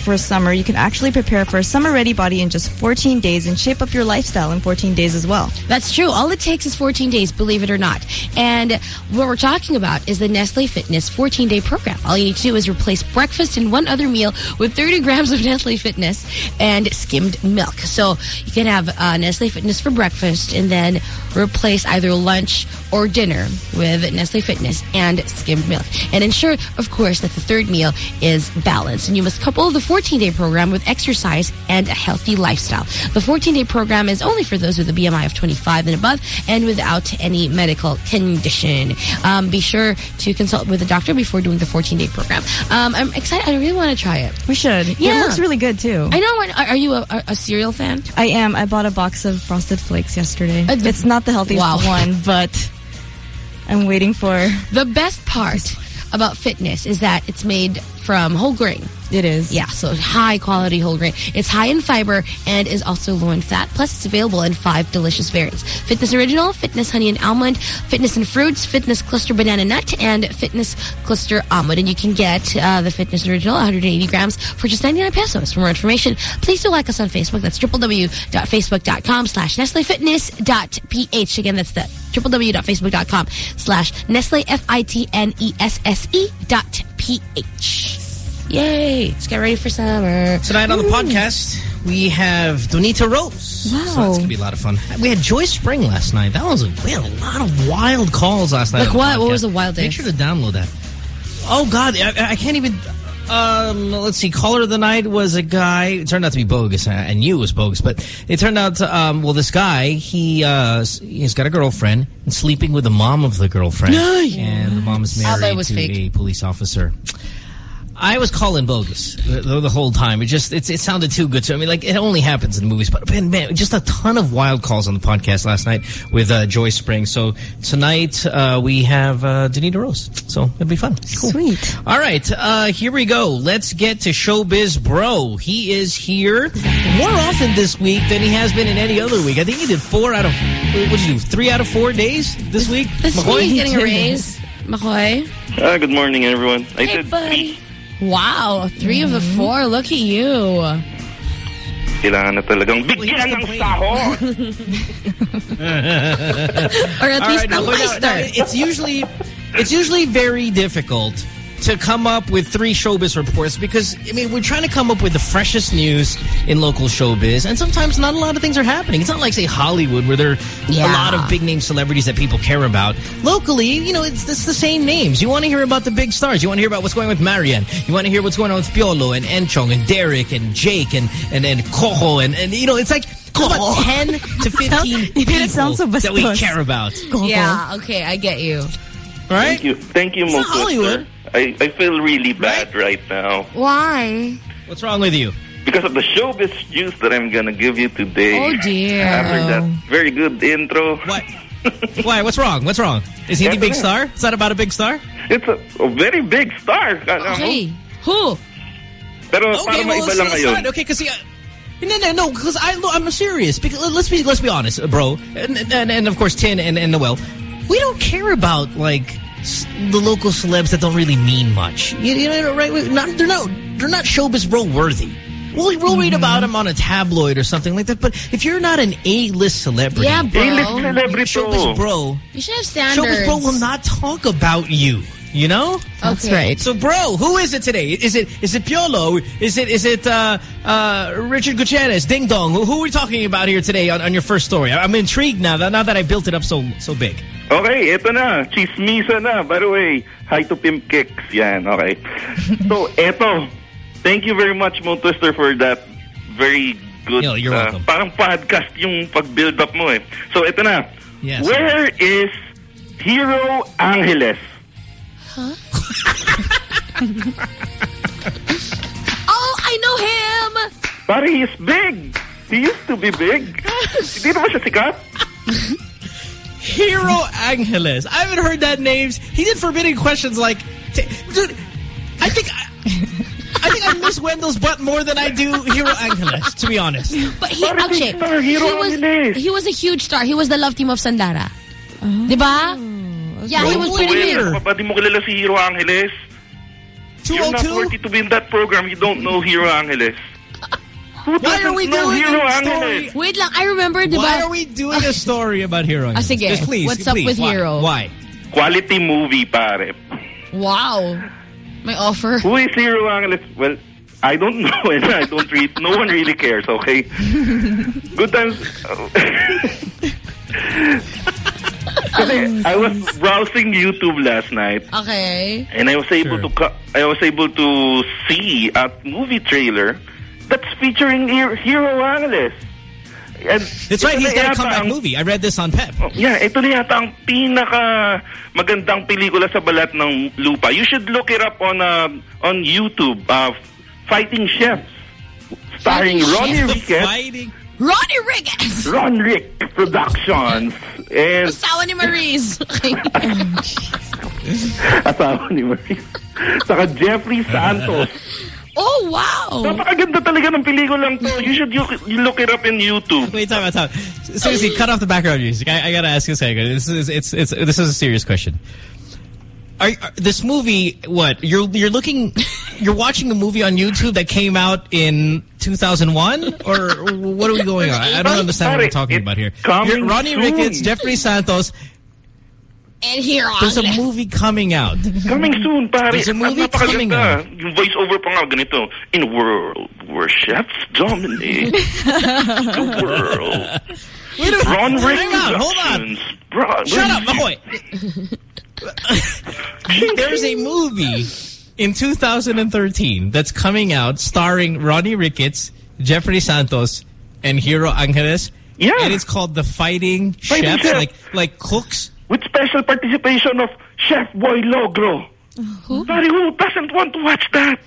for summer, you can actually prepare for a summer-ready body in just 14 days and shape up your lifestyle in 14 days as well. That's true. All it takes is 14 days, believe it or not. And what we're talking about is the Nestle Fitness 14-day program. All you need to do is replace breakfast and one other meal with 30 grams of Nestle Fitness and skimmed milk. So you can have Nestle Fitness for breakfast and then replace either lunch or dinner with Nestle Fitness and skimmed milk. And ensure, of course, that the third meal is balanced. And you must couple the 14-day program with exercise and a healthy lifestyle. The 14-day program is only for those with a BMI of 25 and above and without any medical condition. Be sure to consult with a doctor before doing the 14-day program. I'm excited. I really want to try it. We should. Yeah. It looks really good, too. I know. Are you a cereal fan? I am. I bought a box of Frosted Flakes yesterday. It's not the healthiest one, but I'm waiting for... The best part about fitness is that it's made from whole grain. It is. Yeah, so high quality whole grain. It's high in fiber and is also low in fat. Plus, it's available in 5 delicious variants. Fitness Original, Fitness Honey and Almond, Fitness and Fruits, Fitness Cluster Banana Nut, and Fitness Cluster Almond. And you can get the Fitness Original, 180 grams, for just 99 pesos. For more information, please do like us on Facebook. That's www.facebook.com/NestleFitness.ph. Again, that's the www.facebook.com/NestleFitness.ph. Yay! Let's get ready for summer. Tonight on the podcast, we have Donita Rose. Wow. So that's going to be a lot of fun. We had Joy Spring last night. We had a lot of wild calls last night. Like what? What was the wild day? Make sure to download that. Oh, God. I can't even... let's see. Caller of the night was a guy. It turned out to be bogus. I knew it was bogus, but it turned out to, this guy, he's got a girlfriend and sleeping with the mom of the girlfriend. And the mom is married to a police officer. I was calling bogus the whole time. It sounded too good to me. Like, it only happens in movies. But, man, just a ton of wild calls on the podcast last night with Joy Spring. So tonight we have Donita Rose. So it'll be fun. Cool. Sweet. All right. Here we go. Let's get to Showbiz Bro. He is here more often this week than he has been in any other week. I think he did 3 out of 4 days this week? This week he's getting a raise. Makoy. Good morning, everyone. Hey, buddy. Wow, 3 of the 4. Look at you. Kailangan na talagang bigyan ng sahod. Or at least it's usually very difficult to come up with 3 showbiz reports because, I mean, we're trying to come up with the freshest news in local showbiz, and sometimes not a lot of things are happening. It's not like, say, Hollywood, where there are a lot of big-name celebrities that people care about. Locally, it's the same names. You want to hear about the big stars. You want to hear about what's going on with Marian. You want to hear what's going on with Piolo and Enchong and Derek and Jake and Coco and it's like about 10 to 15 people so that we care about. Yeah, okay, I get you. All right? Thank you, Mo Twister. I feel really bad right now. Why? What's wrong with you? Because of the showbiz juice that I'm going to give you today. Oh, dear. After that very good intro. What? Why? What's wrong? What's wrong? Is he the big star? Is that about a big star? It's a very big star. Okay. Who? Pero para maiba lang ngayon. Okay, because no, because I'm serious. Because let's be honest, bro, and of course Tin and Noel, we don't care about like the local celebs that don't really mean much. You know, right? They're not showbiz bro worthy. We'll read about them on a tabloid or something like that. But if you're not an A-list celebrity, A-list celebrity, showbiz bro, you should have standards. Showbiz bro will not talk about you. You know? That's right. So, bro, who is it today? Is it Piolo? Is it Richard Gutierrez? Ding Dong? Who are we talking about here today on your first story? I'm intrigued now that I built it up so big. Okay, eto na. Chismisa na. By the way, hi to Pimp Kicks. Yan, okay. So, eto. Thank you very much, Mo Twister, for that very good you're welcome. Parang podcast yung pag-build up mo eh. So, eto na. Yes. Where is Hero Angeles? Huh? Oh, I know him! Pare, he's big. He used to be big. Hindi naman siya sikat. Hero Angeles. I haven't heard that name. He did Forbidden Questions like... Dude, I think I miss Wendell's butt more than I do Hero Angeles, to be honest. But he was a huge star. He was the love team of Sandara. Diba? Yeah, he was pretty weird. Di mo kilala si Hero Angeles? You're not worthy to be in that program. You don't know Hero Angeles. Why are we doing Hero a Angeles? story? Wait lang, I remember, diba? Why are we doing a story about Hero Angeles? Sige. Just please, What's up with why? Hero? Why? Quality movie, pare. Wow. May offer. Who is Hero Angeles? Well, I don't know and I don't read. No one really cares, okay? Good times. I was browsing YouTube last night. Okay. And I was able to see a movie trailer that's featuring Hero Angeles. And that's right, he's got a comeback movie. I read this on Pep. Yeah, ito na yata ang pinaka magandang pelikula sa balat ng lupa. You should look it up on YouTube. Fighting Chefs, starring Ronnie Ricketts. Ronnie Ricketts! Ron Rick Productions. And asawa ni Maurice. Asawa ni Maurice. Saka Jeffrey Santos. Oh, wow. Napakaganda talaga ng pelikulang to. You should look it up in YouTube. Wait, time out. Seriously, cut off the background music. I gotta ask you a second. This is a serious question. This movie, what? You're watching a movie on YouTube that came out in 2001? Or what are we going on? I don't understand what we're talking about here. Ronnie Ricketts, Jeffrey Santos, and Hero There's a movie coming out. Coming soon, pare. There's a movie coming out. Yung voice-over pa nga ganito. In a world where chefs dominate the world. Wait a minute. Ron Rick Hang on, hold on. Shut up, Makoy. There's a movie in 2013 that's coming out starring Ronnie Ricketts, Jeffrey Santos, and Hero Angeles. Yeah. And it's called The Fighting Chefs, Chef. like cooks. With special participation of Chef Boy Logro. Who? Buddy, who doesn't want to watch that?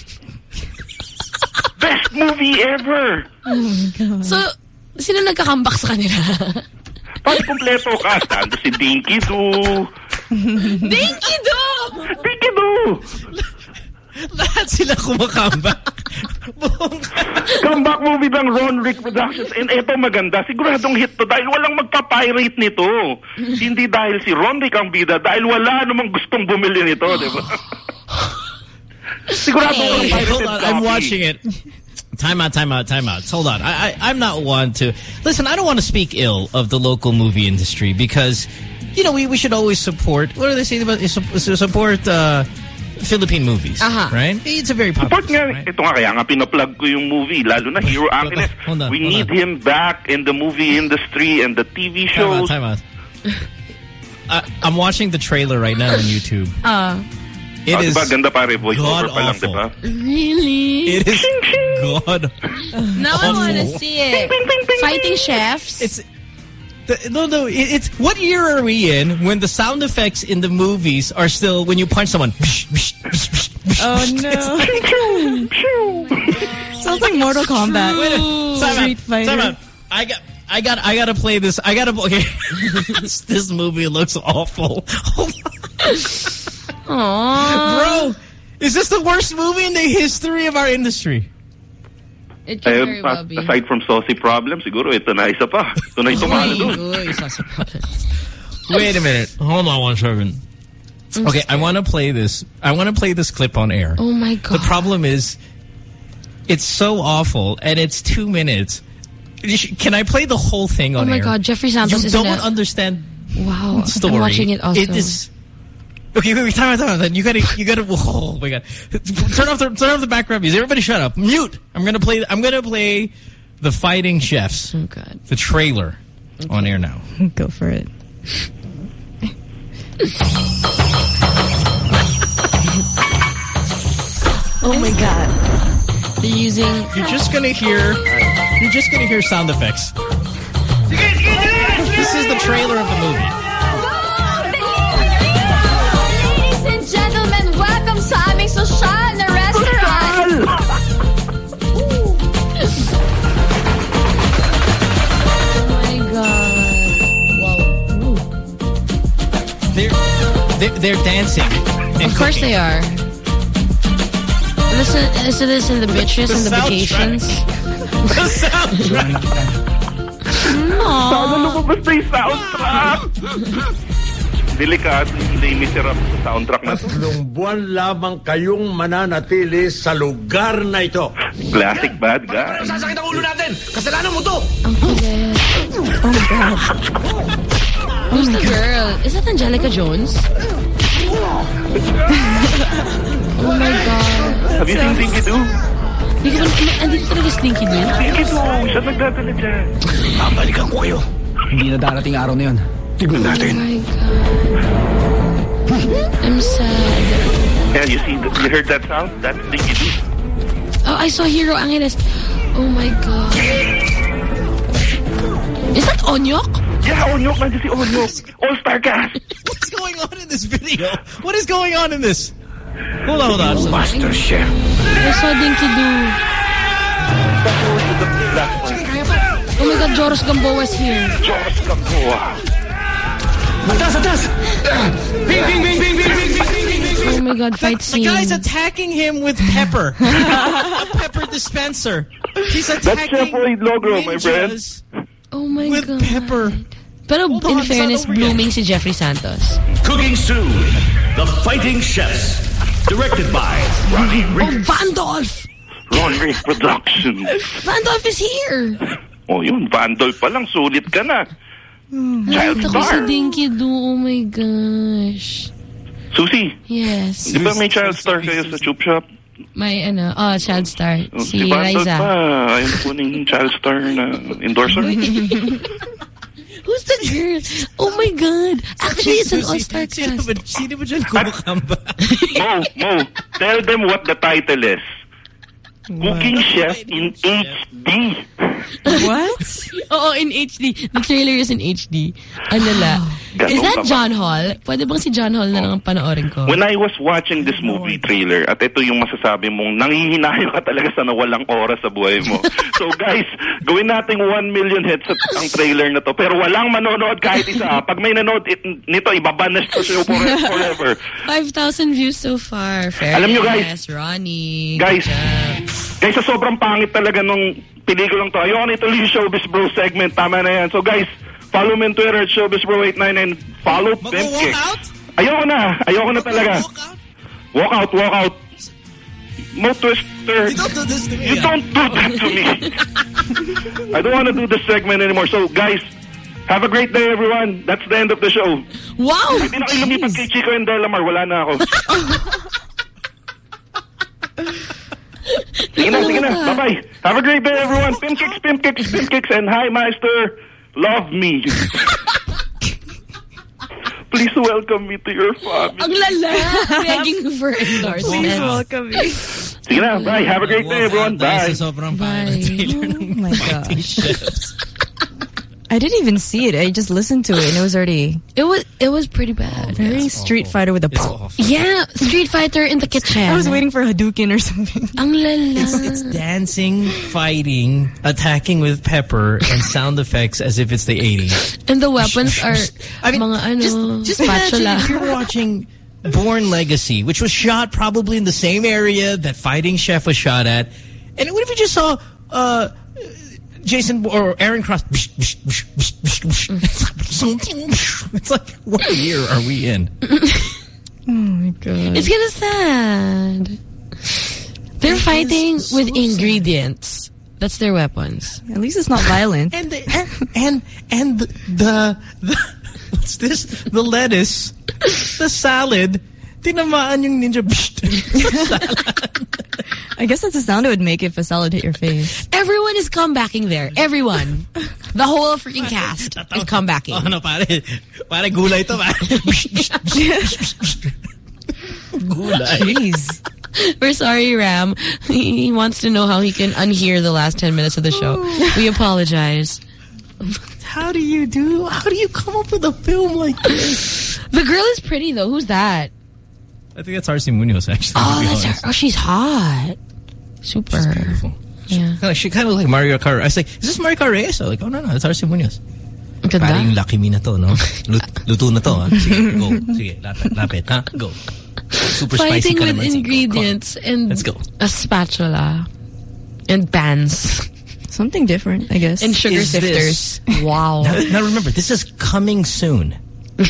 Best movie ever. Oh my God. So, sino nagkakambak sa kanila? Pati kompleto cast. Ando si Dinky Doo. Dinky Doo! Dinky Doo! Lahat sila kumakambak. Comeback movie ng Ron Rick Productions. And eto maganda, siguradong hit to dahil walang magpa-pirate nito. Hindi dahil si Ron Rick ang bida, dahil wala namang gustong bumili nito, di ba? Siguradong Hold on, I'm watching it. Time out. Hold on. I'm not one to... Listen, I don't want to speak ill of the local movie industry because, you know, we should always support... What are they saying about... Support... Philippine movies, right? It's a very popular nga, right? Ito nga, kaya nga pinaplug ko yung movie, lalo na Hero Angeles. We need him back in the movie industry and the TV shows. Time out. I'm watching the trailer right now on YouTube. It is diba, ganda pare, voice over pa lang, diba? Really? It is god. Now I want to see it. Fighting Chefs. It's... No. It's what year are we in when the sound effects in the movies are still when you punch someone? Oh no! Sounds like Mortal Kombat. Street Fighter. I gotta play this. Okay. This movie looks awful. Aww. Bro, is this the worst movie in the history of our industry? It can very well be. Aside from Saucy Problems, siguro ito na isa pa. Ito na yung tumalo doon. Saucy Problems. Wait a minute. Hold on one second. Okay, I want to play this. I want to play this clip on air. Oh my God. The problem is, it's so awful, and it's 2 minutes. Can I play the whole thing on air? Oh my God, Jeffrey Santos you is don't understand wow, the story. I'm watching it also. It is... Okay, wait, time out. You gotta, oh my God. Turn off the background music. Everybody shut up. Mute. I'm gonna play The Fighting Chefs. Oh God. The trailer on air now. Go for it. Oh my God. They're using... You're just gonna hear sound effects. This is the trailer of the movie. Gentlemen, welcome sa aming social na restaurant. Oh my God. Wow. They're dancing. Of course they are. Listen to this in the bitches and the vacations. The soundtrack. Sana lumabas na yung soundtrack. delikado yung Les Miserables sa soundtrack na to. 3 buwan lamang kayong mananatili sa lugar na ito. Classic bad guy. Sasakit ang ulo natin! Kasalanan mo to! Ang kulit. Oh my God. Who's the girl? Is that Angelica Jones? Oh my God. Have you seen Dinky Doo? Hindi ko ba, andito talaga si Dinky Doo? Dinky Doo, siya nagdadala dyan. Babalikan ko kayo. Hindi na darating araw na yun. Tignan natin. Oh my God. I'm sad. Yeah, you heard that sound? That's Dinky Doo. Oh, I saw Hero Angeles. Oh my God. Is that Onyok? Yeah, Onyok. Nandiyan si Onyok. All-star cast. What's going on in this video? What is going on in this? Hold on. Master Chef. I saw Dinky Doo. Oh my God, Joros Gamboa is here. Joros Gamboa. Atas! Bing, bing, bing, bing, bing, bing, bing, bing, bing. Oh my God, fight scene. The guy's attacking him with pepper. A pepper dispenser. He's attacking That's Chef Boyd logo, my friend. Oh my with God. Pepper. Pero in fairness, blooming si Jeffrey Santos. Cooking soon, The Fighting Chefs. Directed by Ronnie Rick. Oh, Vandolph! Ron Rick Productions. Vandolph is here. Oh, yun. Vandolph pa lang. Sulit ka na. Child Nakita ko si star. Dinky Doo. Oh my gosh. Susie. Yes. Di ba may child star kayo sa Chup Shop? May child star. Si Vandolph Liza. pa. Ayun po ng child star na endorser. Who's the girl? Oh my God. Actually, it's an all-star cast. Sino ba dyan kumakamba? Mo, tell them what the title is. Cooking Chef in HD. What? Oo, in HD. The trailer is in HD. Ano la? Is that John Hall? Pwede bang si John Hall na lang ang panoorin ko? When I was watching this movie trailer, at ito yung masasabi mong nanghihinayo ka talaga sa nawalang oras sa buhay mo. So guys, gawin nating 1 million hits ang trailer na to. Pero walang manonood kahit isa. Pag may nanood nito, ibabanas ko siya forever. 5,000 views so far. Fair. Alam nyo guys, Ronnie. Guys, sa sobrang pangit talaga nung pelikulang to. Ayoko na ituloy yung Showbiz Bro segment. Tama na yan. So guys, follow me on Twitter at Showbiz Bro 89 and follow Pimpkicks. Ayoko na talaga. Walk out. Mo Twister. You don't do this to me. You don't do that to me. I don't want to do this segment anymore. So guys, have a great day everyone. That's the end of the show. Wow! Hindi na kayo lumipat kay Chico and Delamar. Wala na ako. Sige na. Bye-bye. Have a great day, everyone. Pimpkicks, and hi, Meister. Love me. Please welcome me to your family. Ang lala. Begging for endorsement. Please welcome me. Sige na. Bye. Have a great day, everyone. Bye. Oh my gosh. I didn't even see it. I just listened to it and it was already... It was pretty bad. Very Street Fighter with a... Yeah, Street Fighter in the kitchen. I was waiting for Hadouken or something. Ang lala. It's dancing, fighting, attacking with pepper, and sound effects as if it's the 80s. And the weapons are mga just imagine spatula. if you're watching Born Legacy, which was shot probably in the same area that Fighting Chef was shot at. And what if you just saw... Jason or Aaron Cross. It's like, what year are we in? Oh my God. It's kind of sad. They're fighting with ingredients. That's their weapons. At least it's not violent. And the what's this? The lettuce, the salad. Tinamaan yung ninja. I guess that's the sound it would make if a salad hit your face. Everyone is comebacking there. Everyone. The whole freaking cast is comebacking. Oh no, pare gulay to, pare. Gulay. Jeez. We're sorry, Ram. He wants to know how he can unhear the last 10 minutes of the show. We apologize. How do you come up with a film like this? The girl is pretty though. Who's that? I think that's Arcee Munoz, actually. Oh, that's her. Oh, she's hot. Super. She's beautiful. Yeah. She kind of like Mario Kart. I was like, is this Mario Kart Reyes? I was like, oh, no, it's Arcee Munoz. Parang yung Lucky Me na to, no? Luto na to, ha? Sige, go. Sige, lapit, ha? Go. Super fighting spicy ka with naman. ingredients and let's go. A spatula and pans. Something different, I guess. And sugar sifters. Wow. Now remember, this is coming soon.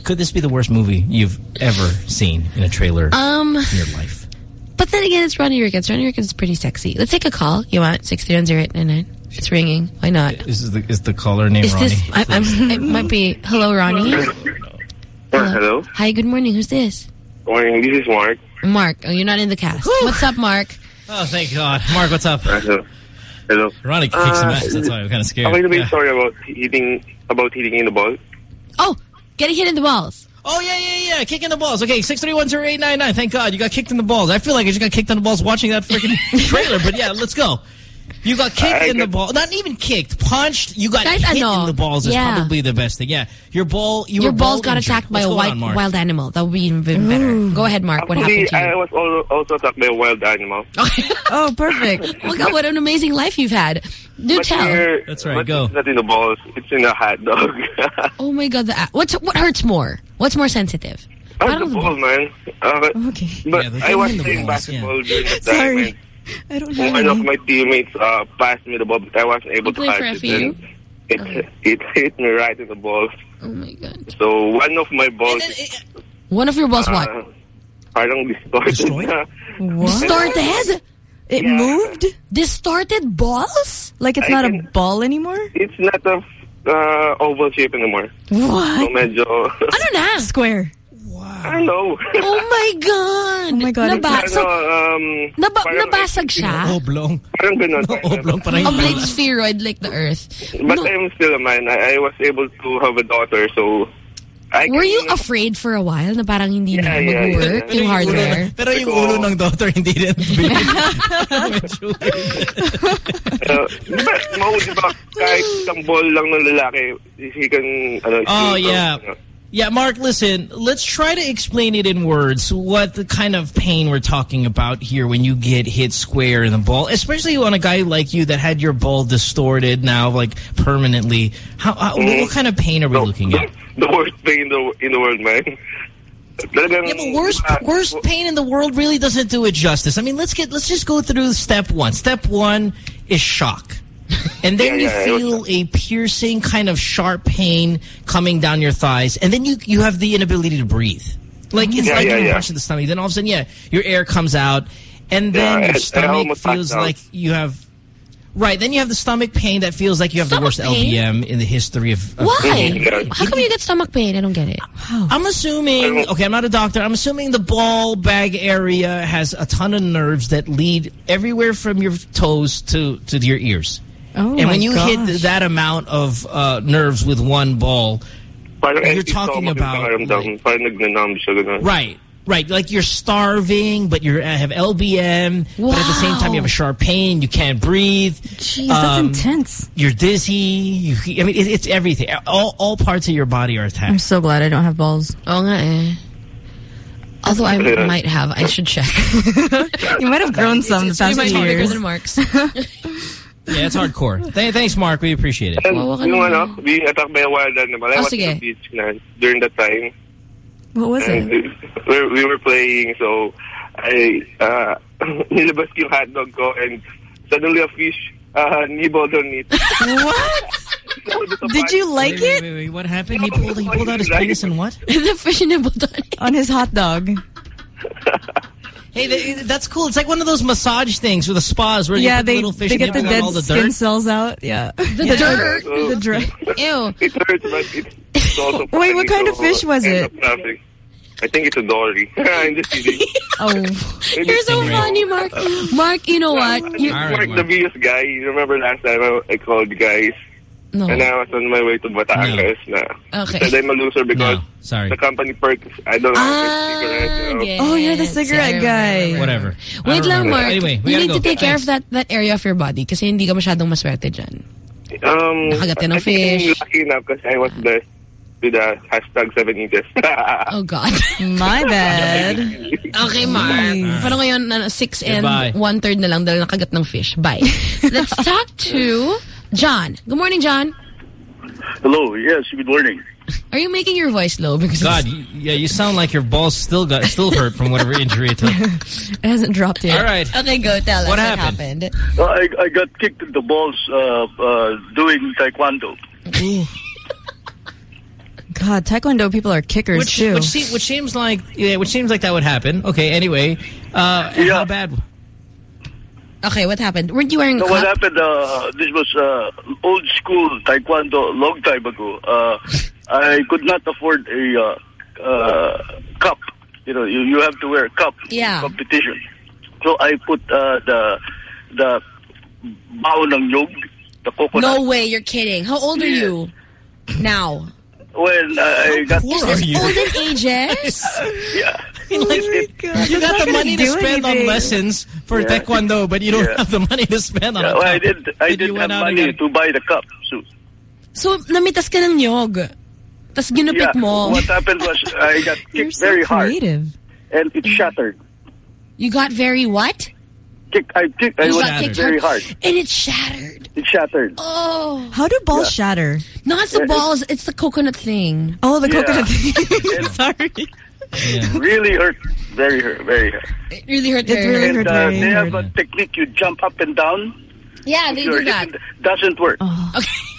could this be the worst movie you've ever seen in a trailer in your life? But then again, it's Ronnie Ricketts. Ronnie Ricketts is pretty sexy. Let's take a call. You want 6310899? It's ringing. Why not? Is the caller named Ronnie? It might be. Hello, Ronnie. Hello. Hi, good morning. Who's this? Morning. This is Mark. Mark. Oh, you're not in the cast. What's up, Mark? Oh, thank God. Mark, what's up? Hello. Ronnie kicks some ass. That's why I'm kind of scared. I'm going to be sorry about hitting in the ball. Oh, getting hit in the balls. Oh, yeah. Kicking the balls. Okay, 6310899. Thank God you got kicked in the balls. I feel like I just got kicked in the balls watching that freaking trailer. But yeah, let's go. You got kicked in the ball. Not even kicked. Punched. You got hit in the balls. Is probably the best thing. Yeah. Your balls got attacked by a wild animal. That would be even better. Go ahead, Mark. What happened to you? I was also attacked by a wild animal. Oh, perfect. Look at what an amazing life you've had. Do tell. That's right. Go. It's not in the balls. It's in a hot dog. Oh my God. What hurts more? What's more sensitive? The ball, man. Okay. But I was playing basketball during the time. Sorry. I don't know. One of my teammates passed me the ball, but I wasn't able to catch it. It hit me right in the balls. Oh my God. So one of my balls... One of your balls what? Parang distorted. What? Distorted? It moved? Distorted balls? Like it's not a ball anymore? It's not a oval shape anymore. What? So medyo... Ano na? Square. I don't know. Oh my God. Oh my God. Nabasag siya? Oblong. Parang ganun. Oblong. Parang oblate spheroid like the earth. But I'm still a man. I was able to have a daughter, so... Were you afraid for a while na parang hindi na mag-work yung hardware? Pero yung ulo ng daughter hindi rin. Diba, diba, kahit isang ball lang ng lalaki, he can... Oh, yeah. Yeah, Mark, listen, let's try to explain it in words, what the kind of pain we're talking about here when you get hit square in the ball, especially on a guy like you that had your ball distorted now, like, permanently. What kind of pain are we looking at? The worst pain in the world, man. Yeah, but worst pain in the world really doesn't do it justice. I mean, let's just go through step one. Step one is shock. And then you feel a piercing kind of sharp pain coming down your thighs. And then you have the inability to breathe. Like, it's like you're punched in the stomach. Then all of a sudden, your air comes out. And then your stomach feels like you have... Right, then you have the stomach pain that feels like you have the worst LBM in the history of... Why? How come you get stomach pain? I don't get it. I'm assuming... Okay, I'm not a doctor. I'm assuming the ball bag area has a ton of nerves that lead everywhere from your toes to your ears. Oh, and when you hit that amount of nerves with one ball, you're talking about... Right. Like you're starving, but you have LBM, but at the same time you have a sharp pain, you can't breathe. Jeez, that's intense. You're dizzy. I mean, it's everything. All parts of your body are attacked. I'm so glad I don't have balls. Oh, nga eh. Although I might have. I should check. You might have grown some the past few years. You might be bigger than Mark's. Yeah, it's hardcore. Thanks, Mark. We appreciate it. Being attacked by a wild animal. I was at the beach during that time. What was it? We were playing, so I nilabas yung hotdog ko, and suddenly a fish nibbled on it. What? Did you like it? Wait, what happened? He pulled out his penis and what? The fish nibbled on it. On his hot dog. Hey, that's cool. It's like one of those massage things with the spas where you put the little fish they get the dead all the skin dirt. cells out. Yeah. The dirt. The dirt. Ew. It hurts, but it's also Wait, what kind of fish was it? I think it's a dory. I'm just kidding. Oh. You're so funny, Mark. Mark, you know what? You're Mark, the biggest guy. You remember last time I called you guys? No. And I was on my way to Batangas na. Okay. Said I'm a loser because the company perks, I don't have cigarettes. Yes. Oh, you're the cigarette guy. Whatever. Wait lang, Mark. Anyway, you need to take care of that area of your body kasi hindi ka masyadong maswerte dyan. Nakagat ng fish. I'm lucky enough because I was blessed with the hashtag 7 inches. Oh, God. My bad. Okay, Mark. Pero ngayon, 6 and 1/3 na lang dahil nakagat ng fish. Bye. Let's talk to John. Good morning, John. Hello. Yes, good morning. Are you making your voice low? Because God, you sound like your balls still hurt from whatever injury it took. It hasn't dropped yet. All right. Okay, go tell us what happened. I got kicked in the balls doing taekwondo. God, Taekwondo people are kickers too. Which seems like that would happen. Okay, anyway, how bad? Okay, what happened? Weren't you wearing a So cup? what happened, this was old school Taekwondo a long time ago. I could not afford a cup. You know, you have to wear a cup in competition. So I put the bao ng nyog, the coconut. No way, you're kidding. How old are you now? When I got... Is this olden ages? Yeah. You got the money to spend on lessons for Taekwondo, but you don't have the money to spend on it. Well, I didn't have money to buy the cup. So namitas ka ng nyog. Tas ginupit mo. What happened was I got kicked very hard. And it shattered. You got very what? I was kicked very hard. And it shattered. It shattered. Oh. How do balls shatter? No, it's the balls. It's the coconut thing. Oh, the coconut thing. Sorry. Really hurt. Very hurt. Very hurt. It really hurt. And they have a technique. You jump up and down. Yeah, they do that. Doesn't work. Oh.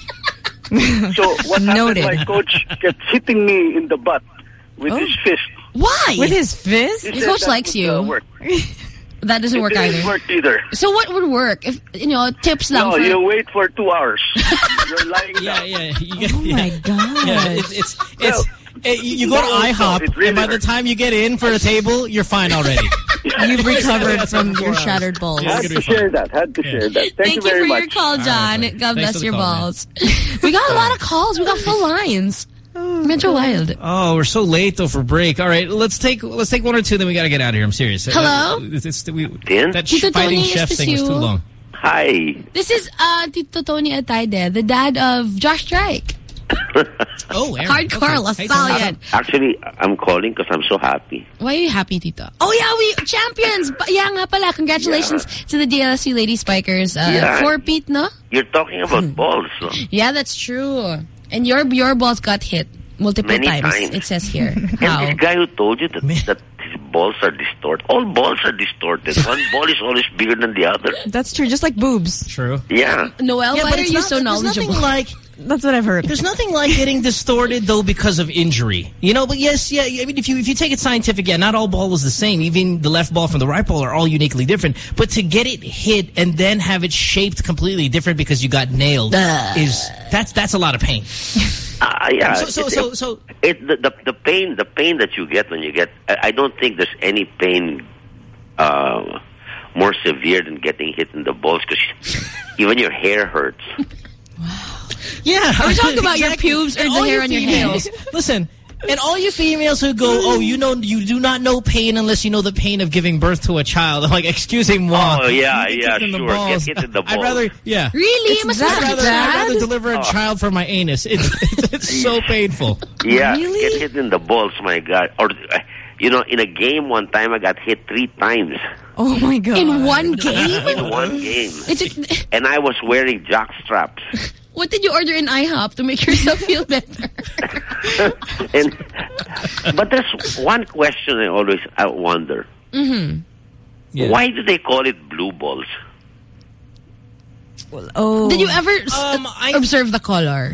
Okay. So what happened, my coach kept hitting me in the butt with his fist. Why? With his fist? Your coach likes you. Work. That doesn't work either. It didn't work either. So what would work? If, tips lang No, for... you wait for 2 hours. You're lying down. Oh, my God. Yeah, you go to IHOP, and by the time you get in for a table, you're fine already. You've recovered from your shattered balls. Had to share that. Thank you very for much. your call, John. Right, God bless your call, balls. We got a lot of calls. We got full lines. Metro Wild. Oh, we're so late though for break. All right, let's take one or two, then we gotta get out of here. I'm serious. Hello? That Tito fighting Tony, chef is thing was you? too long. Hi. This is Tito Tony Ataide, the dad of Josh Strike. Oh, Aaron. Hardcore Lasallian. Actually, I'm calling because I'm so happy. Why are you happy, Tito? Oh, yeah, we champions. Yeah, nga pala. Congratulations to the DLSU Lady Spikers. 4-peat, no? You're talking about balls, no? Yeah, that's true. And your balls got hit multiple Many times. It says here. And How? this guy who told you that his balls are distorted. All balls are distorted. One ball is always bigger than the other. That's true, just like boobs. True. Yeah. Noel, why are you so knowledgeable? That's what I've heard. There's nothing like getting distorted, though, because of injury. But yes, I mean, if you take it scientific, not all ball is the same. Even the left ball from the right ball are all uniquely different. But to get it hit and then have it shaped completely different because you got nailed that's a lot of pain. Yeah. The pain that you get when you get, I don't think there's any pain more severe than getting hit in the balls because even your hair hurts. Yeah. Are we talking about your pubes or the hair on your head? Listen, and all you females who go, you do not know pain unless you know the pain of giving birth to a child. I'm like, excusez-moi. Oh, yeah, sure. Get hit in the balls. I'd rather, Really? I'd rather deliver a child from my anus. It's so painful. Yeah, really? Get hit in the balls, my God. Or, in a game one time, I got hit 3 times. Oh, my God. In one game? In one game. And I was wearing jock straps. What did you order in IHOP to make yourself feel better? But there's one question I wonder. Mm-hmm. Yeah. Why do they call it blue balls? Did you ever observe the color?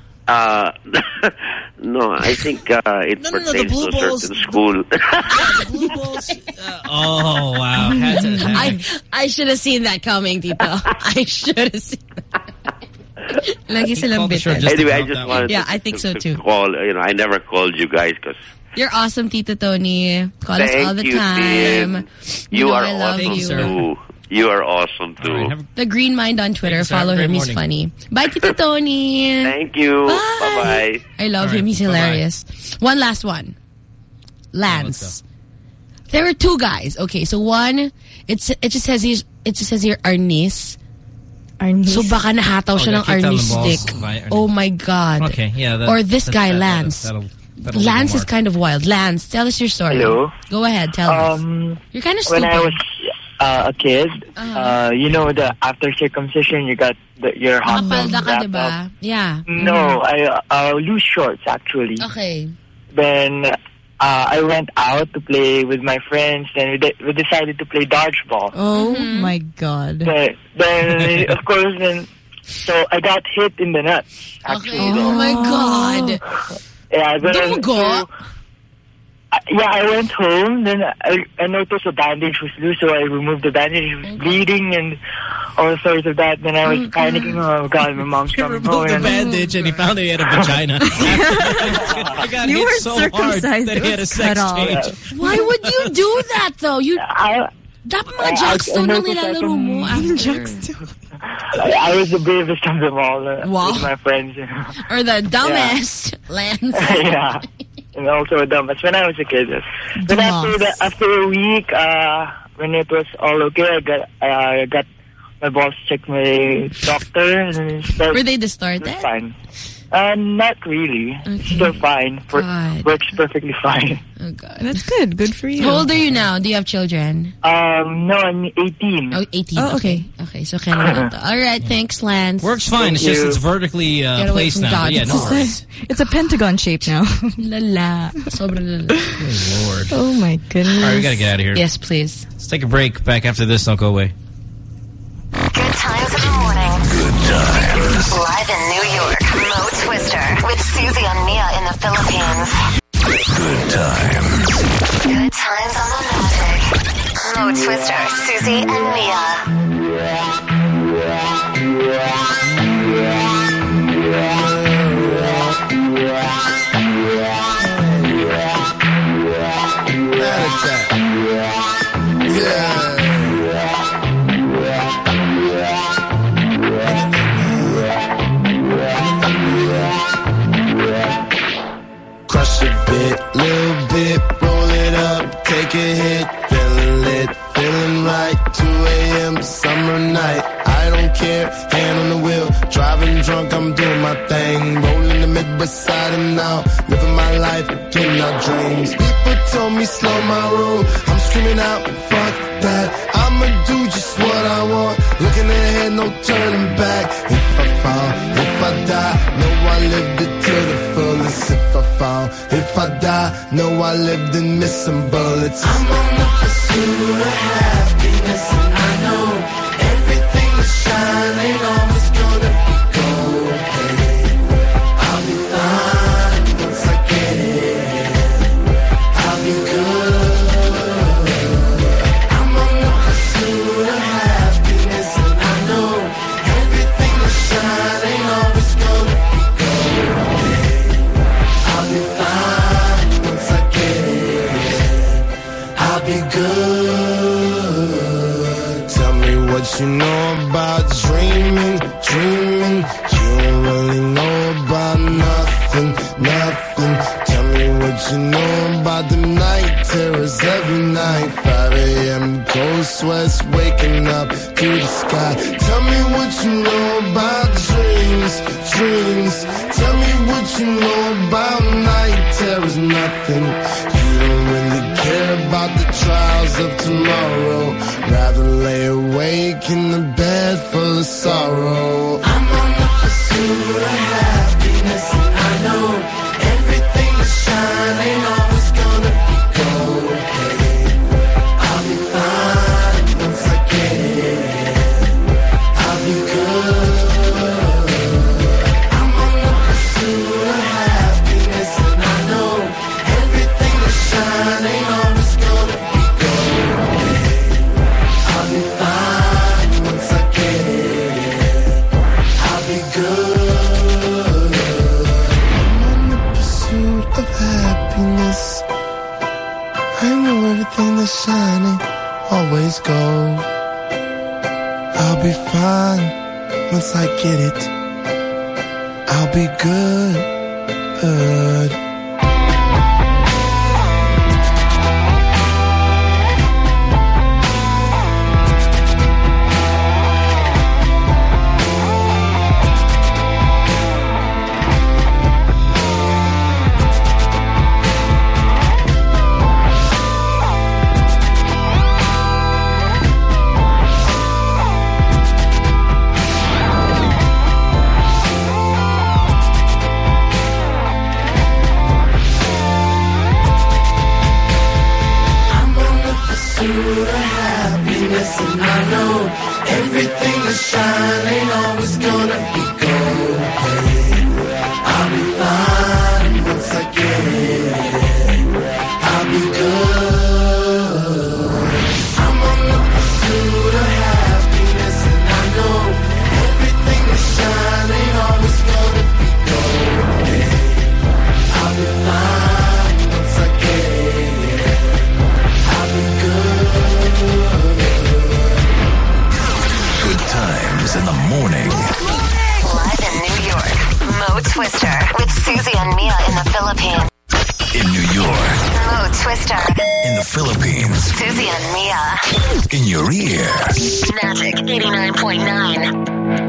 No, I think it pertains to a certain school. The blue balls. Oh, wow. I should have seen that coming, Tito. I should have seen that. Lagi silang bitter. Anyway, I just wanted I think so too. Call, I never called you guys because you're awesome, Tito Tony. Call us all the time. You are I love awesome too. You are awesome too. Right, the Green Mind on Twitter. Follow him. He's funny. Bye, Tito Tony. Thank you. Bye. I love him. He's hilarious. One last one. Lance. There were 2 guys. Okay, so one, it just says here Arnis. So baka nahataw siya ng Arnis stick. Oh my God. Okay, yeah. Or this guy, Lance. Lance is kind of wild. Lance, tell us your story. Hello. Go ahead, tell us. You're kind of stupid. When I was a kid, the after circumcision, you got your hot dog wrapped up. Yeah. No, I loose shorts actually. Okay. Then I went out to play with my friends. Then we decided to play dodgeball. Oh my God. Then of course, so I got hit in the nuts. Actually. Okay. Oh my God. Yeah, then Don't go. I went home. Then I noticed the bandage was loose, so I removed the bandage. It was bleeding and all sorts of that. Then I was panicking. Oh God, my mom's coming home. He removed the bandage and he found that he had a vagina. I got You hit were so hard circumcised. that he had a sex change. Why would you do that though? Dapat mga jackstone lang nilalaro mo after. I was the bravest of them all with my friends. Or the dumbest, Lance. Yeah. And also a dumbass when I was a kid. But after a week, when it was all okay, I got my balls checked my doctor. And were they distorted? It was fine. Not really. Still fine. Works perfectly fine. Oh God. That's good. Good for you. How old are you now? Do you have children? No, I'm 18. Oh, 18. Oh, okay. Okay, so kind of. All right, thanks, Lance. Works fine. It's just it's vertically placed now. But yeah, no worries. It's a pentagon shape now. Lala. Sobra lala. Good Lord. Oh my goodness. All right, we gotta get out of here. Yes, please. Let's take a break. Back after this. Don't go away. Good times in the morning. Good times. Live in New York, Mo Twister with Susie and Mia in the Philippines. Good times. Good times on the Magic. Mo Twister, Susie and Mia. Crush a bit, little bit, roll it up, take a hit, feeling lit, feeling right, 2 a.m. summer night, I don't care, hand on the wheel, driving drunk, I'm doing my thing, rolling the Midwest side and out, living my life, getting our dreams, people told me slow my roll, I'm screaming out, fuck that, I'ma do just what I want, looking ahead, no turning back, if I fall, if I die, know I lived it to the fullest, if I fall, if I die, know I lived in missing bullets. I'm on the pursuit of happiness, and I know everything that shine ain't always gonna be gold. Hey, I'll be fine once I get it. I'll be good. I'm on the pursuit of happiness, and I know everything that shine ain't always gonna be gold. Hey, I'll be fine once I get it. I'll be good. Tell me what you know about dreaming, dreaming. You don't really know about nothing, nothing. Tell me what you know about the night terrors every night. 5 a.m. cold sweats waking up to the sky. Tell me what you know about dreams, dreams. Tell me what you know about night terrors, nothing. You don't really care about the trials of tomorrow. Rather lay awake in the bed full of sorrow. I'm on the pursuit of happiness, and I know everything that shine ain't always gonna be gold. Hey, I'll be fine once I get it. I'll be good. I'm on the pursuit of happiness, and I know everything that shine ain't always gonna be gold. Hey, I'll be fine once I get it. I'll be good. I'm on the pursuit of happiness. I know everything that's shining always gold. I'll be fine once I get it. I'll be good. I'm on the pursuit of happiness, and I know everything that shine ain't always gonna be gold. Hey, I'll be fine once again. I'll be good. I'm on the pursuit of happiness, and I know everything that shines ain't always gonna be gold. I'll be fine once again. I'll be good. Good times in the morning. Live in New York, Mo Twister with Susie and Mia in the Philippines. In New York. Mo Twister. In the Philippines. Susie and Mia. In your ear. Magic 89.9.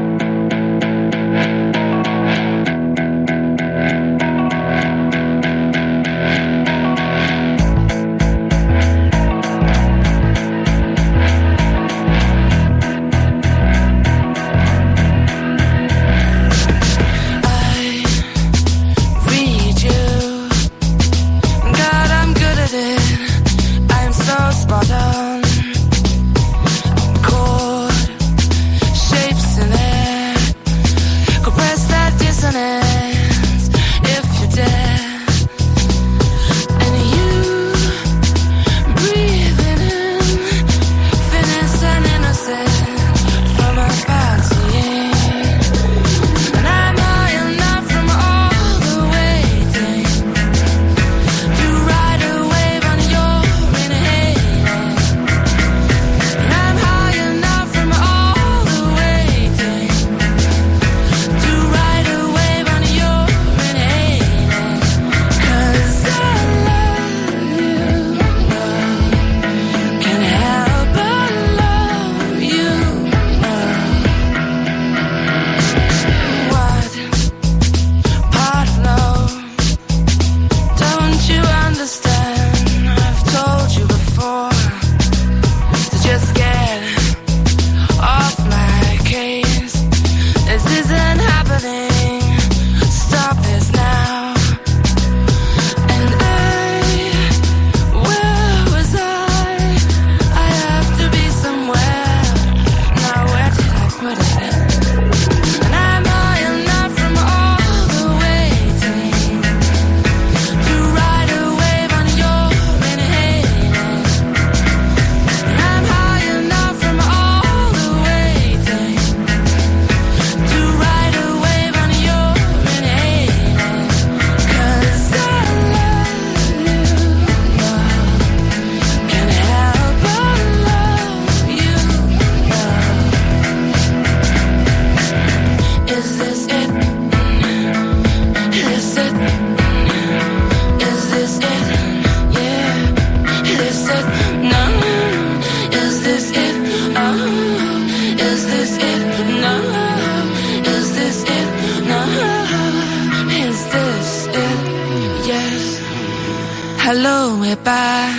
Hello, we're back,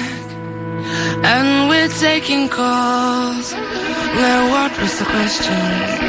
and we're taking calls. Now, what was the question?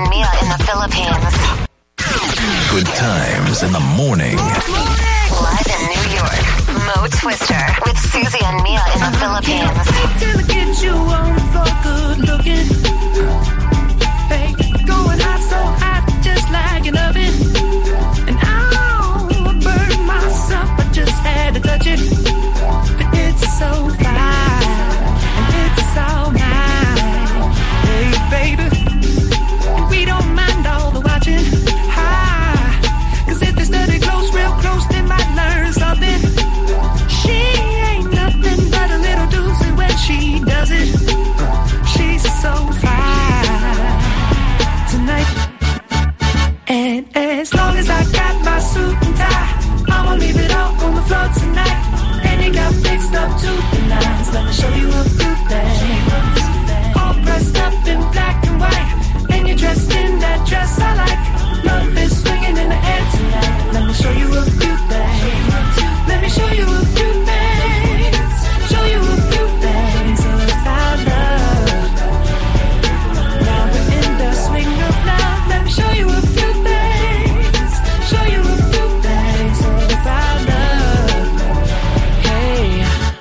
Good times in the morning. Live in New York, Mo Twister with Susie and Mia in the Philippines. Till I get you on the floor, good looking. Hey, going hot, so hot, just like an oven. And I'll burn myself, I just had to touch it. But it's so fine, and it's all mine. Hey, baby, and we don't mind all the watching. Cause if they study close, real close, they might learn something. She ain't nothing but a little doozy when she does it. She's so fine tonight. And as long as I got my suit and tie, I'ma leave it all on the floor tonight. And you got fixed up to the nines. Let me show you a few things. All dressed up in black and white, and you're dressed in that dress I like. Love is swinging in the air tonight. Let me show you a few things. Let me show you a few things. Show you a few things about love. Now we're in the swing of love. Let me show you a few things. Show you a few things about love. Hey,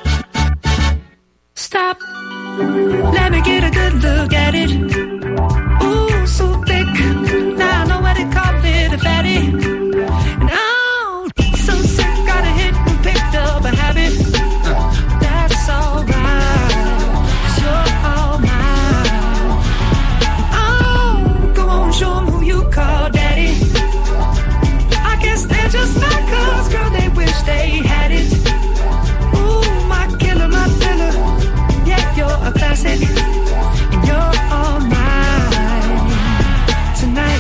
stop. Let me get a good look at it. Ooh, so thick. Now I know what they call it, a fatty. And oh, so sick, got a hit and picked up a habit. That's alright, 'cause you're all mine. Oh, go on, show 'em who you call daddy. I guess they're just like us, girl, they wish they had it. Ooh, my killer, my thriller. Yeah, you're a classic, and you're all mine tonight.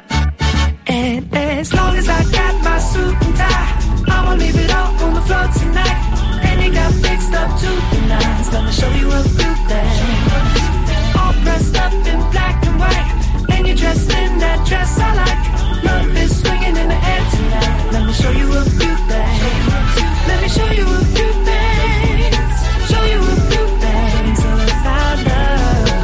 And as long as I got my suit and tie, I'ma leave it all on the floor tonight. And you got fixed up to the nines. Let me show you a few things. All dressed up in black and white, and you're dressed in that dress I like. Love is swinging in the air tonight. Let me show you a few things. Let me show you a few things. Show you a few things about love.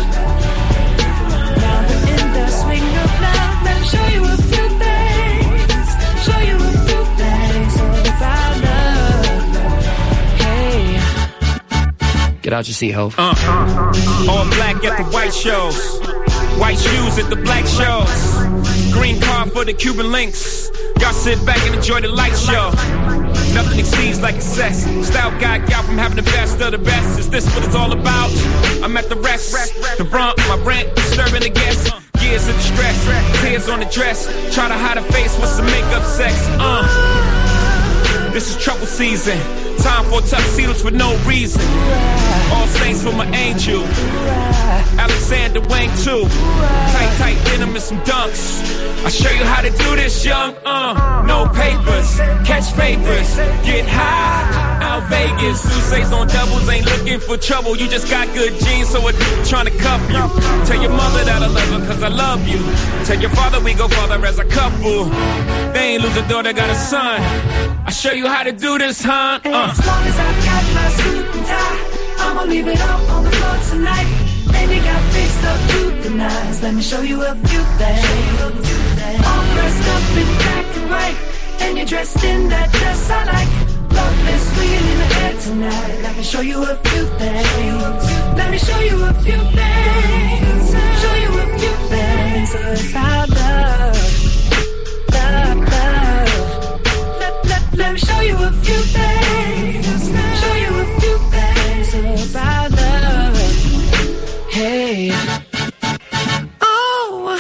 Now we're in the swing of love. Let me show you a few things. Show you a few things about love. Hey. Get out your seat, ho. All black at the white shows. White shoes at the black shows. Green car for the Cuban links. Y'all sit back and enjoy the light show. Nothing exceeds like excess. Style guy out from having the best of the best. Is this what it's all about? I'm at the rest. The front, my rent, disturbing the guests. Years of distress, tears on the dress. Try to hide a face with some makeup sex. This is trouble season. Time for tuxedos for no reason. All saints for my angel. Alexander Wang too. Tight denim and some dunks. I'll show you how to do this, young. No papers, catch papers, get high. Out Vegas, Sousa's on doubles, ain't looking for trouble. You just got good genes, so I'm trying to cuff you. Tell your mother that I love her, cause I love you. Tell your father we go farther as a couple. They ain't lose a daughter, got a son. I'll show you how to do this, huh? As long as I got my suit and tie, I'ma leave it all on the floor tonight. And you got fixed up to the nines. Let me show you a few things. All dressed up in black and white, and you're dressed in that dress I like. Love is swinging in the air tonight. Let me show you a few things. Let me show you a few things. Show you a few things about love. Let me show you a few things. Show you a few things about love. Hey. Oh.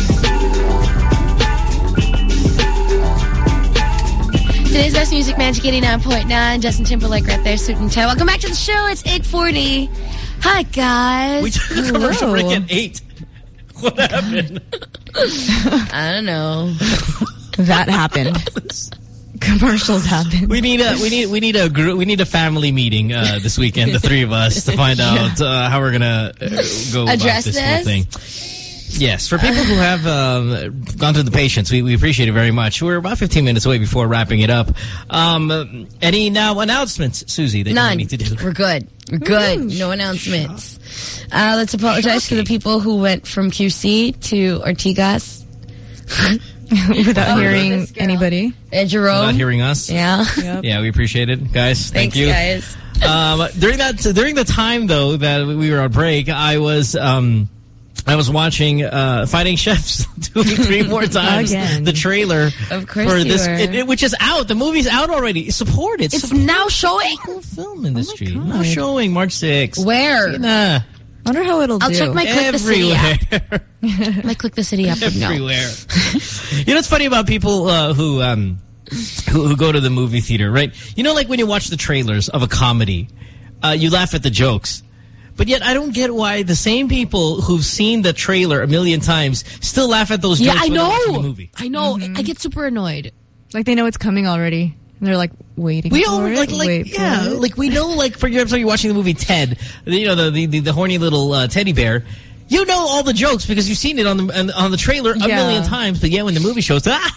Today's best music, Magic 89.9. Justin Timberlake right there, suit and tie. Welcome back to the show. It's 8:40. Hi, guys. We took a commercial break at 8. What happened? I don't know. That happened. Commercials happen. We need a family meeing this weekend, the three of us, to find out how we're gonna go address about this whole thing. Yes, for people who have gone through the patience, we appreciate it very much. We're about 15 minutes away before wrapping it up. Any now announcements, Susie, that None. you need to do? We're good. We're good. No announcements. Let's apologize to the people who went from QC to Ortigas. Without hearing anybody. And Jerome. Without hearing us. Yeah. Yep. Yeah, we appreciate it, guys. Thank Thanks, you. guys. During the time though that we were on break, I was watching Fighting Chefs 2 or 3 more times. Again. The trailer Of course for you this, were. which is out. The movie's out already. Support it. It's Support now showing. the film industry. Now showing March 6th. Where? I wonder how it'll do. I'll check my Click the City app. My Click the City app would know. Everywhere. You know what's funny about people who go to the movie theater, right? You know, like when you watch the trailers of a comedy, you laugh at the jokes. But yet I don't get why the same people who've seen the trailer a million times still laugh at those jokes when they're watching the movie. I know. I get super annoyed. Like they know it's coming already. And they're like waiting for it. Like we know, like for example, you're watching the movie Ted, you know, the horny little teddy bear. You know all the jokes because you've seen it on the trailer a million times. But yeah, when the movie shows, What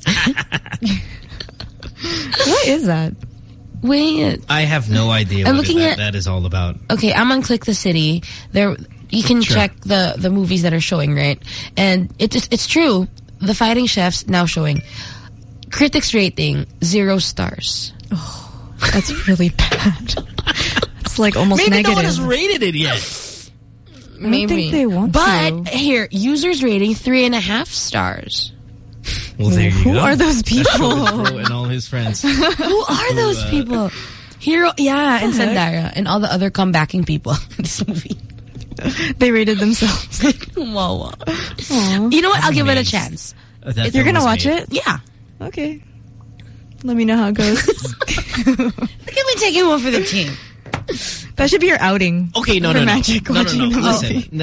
is that? Wait. I have no idea I'm what looking at- that is all about. Okay, I'm on Click the City. There, you can check the movies that are showing, right? And it's true. The Fighting Chefs now showing. Critics rating 0 stars. Oh, that's really bad. It's like almost Maybe negative. no one has rated it yet. I don't think they want But to. here, users rating 3.5 stars. Well, there you Who go. are those people? Fro and all his friends. Who are those people? Hero, and Sandara, and all the other comebacking people in this movie. They rated themselves. Wow. You know what? I'll give it a chance. You're going to watch it? Yeah. Okay. Let me know how it goes. Look at me taking one for the team. That should be your outing. Okay, no. Magic watching the Listen, movie.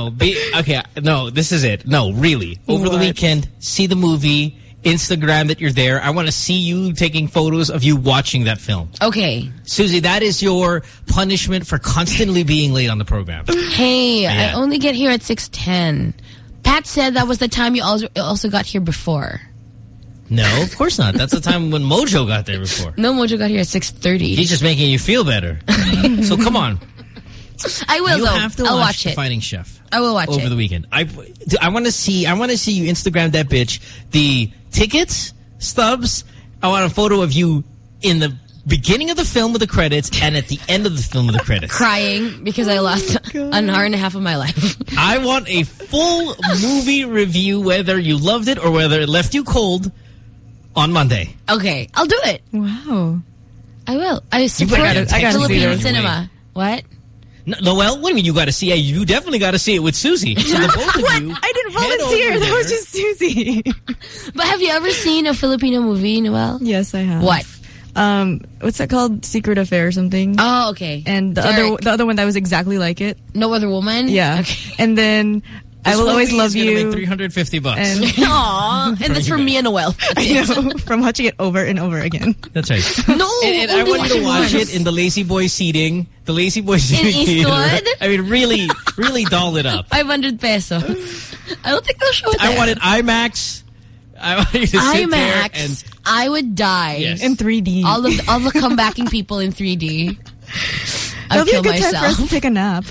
no. This is it. No, really. Over the weekend, see the movie, Instagram that you're there. I want to see you taking photos of you watching that film. Okay. Susie, that is your punishment for constantly being late on the program. Hey, I only get here at 6:10. Pat said that was the time you also got here before. No, of course not. That's the time when Mojo got there before. No, Mojo got here at 6:30. He's just making you feel better. So come on. I will. You though. have to I'll watch watch it. Fighting Chef. I will watch over it the weekend. I want to see you Instagram that bitch. The tickets, stubs. I want a photo of you in the beginning of the film with the credits and at the end of the film with the credits. Crying because I lost an hour and a half of my life. I want a full movie review, whether you loved it or whether it left you cold, on Monday. Okay, I'll do it. Wow. I will. I support Philippine cinema. What? No, well, what do you mean you got to see it? You definitely got to see it with Susie. So the both of you. I didn't volunteer. That was just Susie. But have you ever seen a Filipino movie, Noelle? Yes, I have. What? What's that called? Secret Affair or something? Oh, okay. And the other one that was exactly like it. No Other Woman? Yeah. Okay. And then I Will Always Love You. Make $350. And aww. And that's from me and Noelle. I know, from watching it over and over again. That's right. No, and I want you to watch it in the Lazy Boy seating. The Lazy Boy seating. In Eastwood? I mean, really, really doll it up. 500 pesos. I don't think they'll show it there. I wanted IMAX. I want you to sit there and I would die. Yes. In 3D. All the comebacking people in 3D. That'll be a good time for us to take a nap.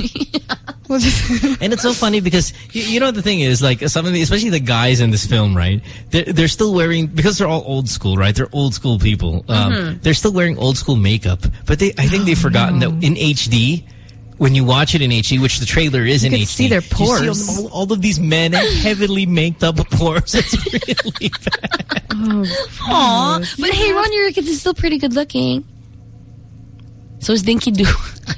And it's so funny because you know what the thing is, like some of the, especially the guys in this film, right? They're still wearing, because they're all old school, right? They're old school people. They're still wearing old school makeup, but I think they've forgotten that in HD. When you watch it in HD, which the trailer is in HD, see their pores. You see all of these men heavily maked up pores. It's really bad. Aww. But hey, Ron Urquidez is still pretty good looking. So is Dinky Doo.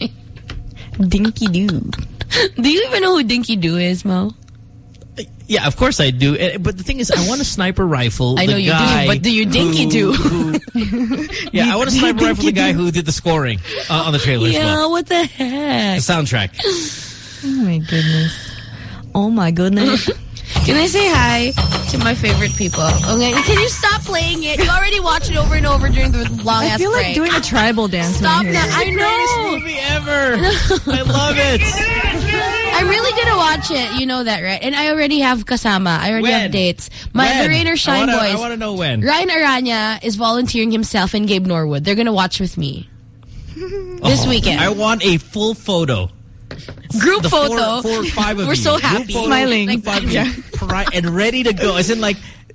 Dinky Doo. Do you even know who Dinky Doo is, Mo? Yeah, of course I do. But the thing is, I want a sniper rifle. I know you do, but do you Dinky Doo? Yeah, I want a sniper rifle. The guy who did the scoring on the trailer as well. Yeah, what the heck? The soundtrack. Oh my goodness. Oh my goodness. Can I say hi to my favorite people? Okay, can you stop playing it? You already watched it over and over during the long ass I feel break. like doing a tribal dance. Stop now! I know. Movie ever. I love it. I'm really gonna watch it. You know that, right? And I already have kasama. I already have dates. The Rain or Shine boys. I want to know when. Ryan Aranya is volunteering himself and Gabe Norwood. They're gonna watch with me this weekend. I want a full photo. Group photo. 4 or 5 of We're you. so happy. Smiling. And ready to go. As in, like,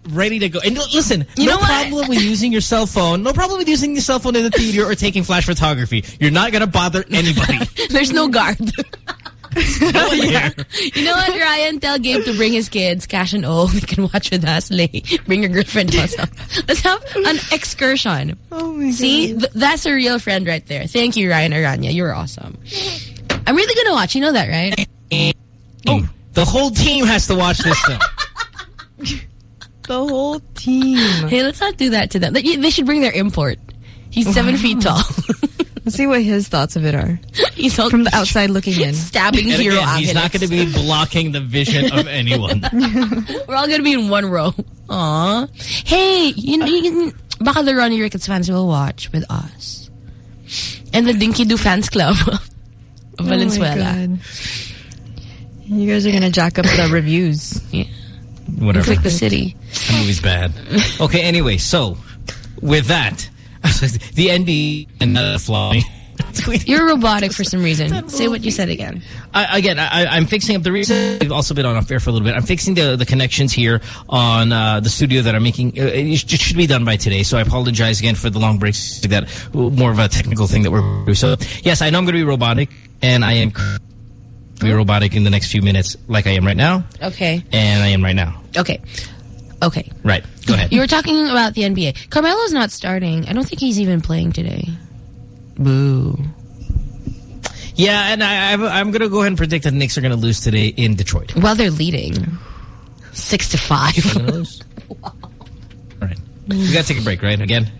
ready to go. And listen, no problem with using your cell phone. No problem with using your cell phone in the theater or taking flash photography. You're not going to bother anybody. There's no guard. Yeah. You know what, Ryan? Tell Gabe to bring his kids, Cash and O. They can watch with us. Bring your girlfriend also. Let's have an excursion. Oh my God. See? That's a real friend right there. Thank you, Ryan Aranya. You were awesome. I'm really going to watch. You know that, right? Oh, the whole team has to watch this film. The whole team. Hey, let's not do that to them. They should bring their import. He's 7 feet tall. Let's see what his thoughts of it are. He's all from the outside looking in. Stabbing and hero again, he's not going to be blocking the vision of anyone. We're all going to be in one row. Aw. Hey, you baka the Ronnie Ricketts fans will watch with us. And the Dinky Doo fans club of Valenzuela. You guys are going to jack up the reviews. Yeah. Whatever. Click the city. That movie's bad. Okay, anyway, so with that, the NB and the fly. You're robotic for some reason. Say what you said again. I'm fixing up the reason. We've also been on off air for a little bit. I'm fixing the connections here on the studio that I'm making. It should be done by today, so I apologize again for the long breaks. That more of a technical thing that we're doing. So yes, I know I'm going to be robotic, and I am be robotic in the next few minutes, like I am right now. Okay. And I am right now. Okay. Okay. Right. Go ahead. You were talking about the NBA. Carmelo's not starting. I don't think he's even playing today. Boo. Yeah, and I'm going to go ahead and predict that the Knicks are going to lose today in Detroit. Well, they're leading 6-5. They're going to lose. All right. We got to take a break, right? Again?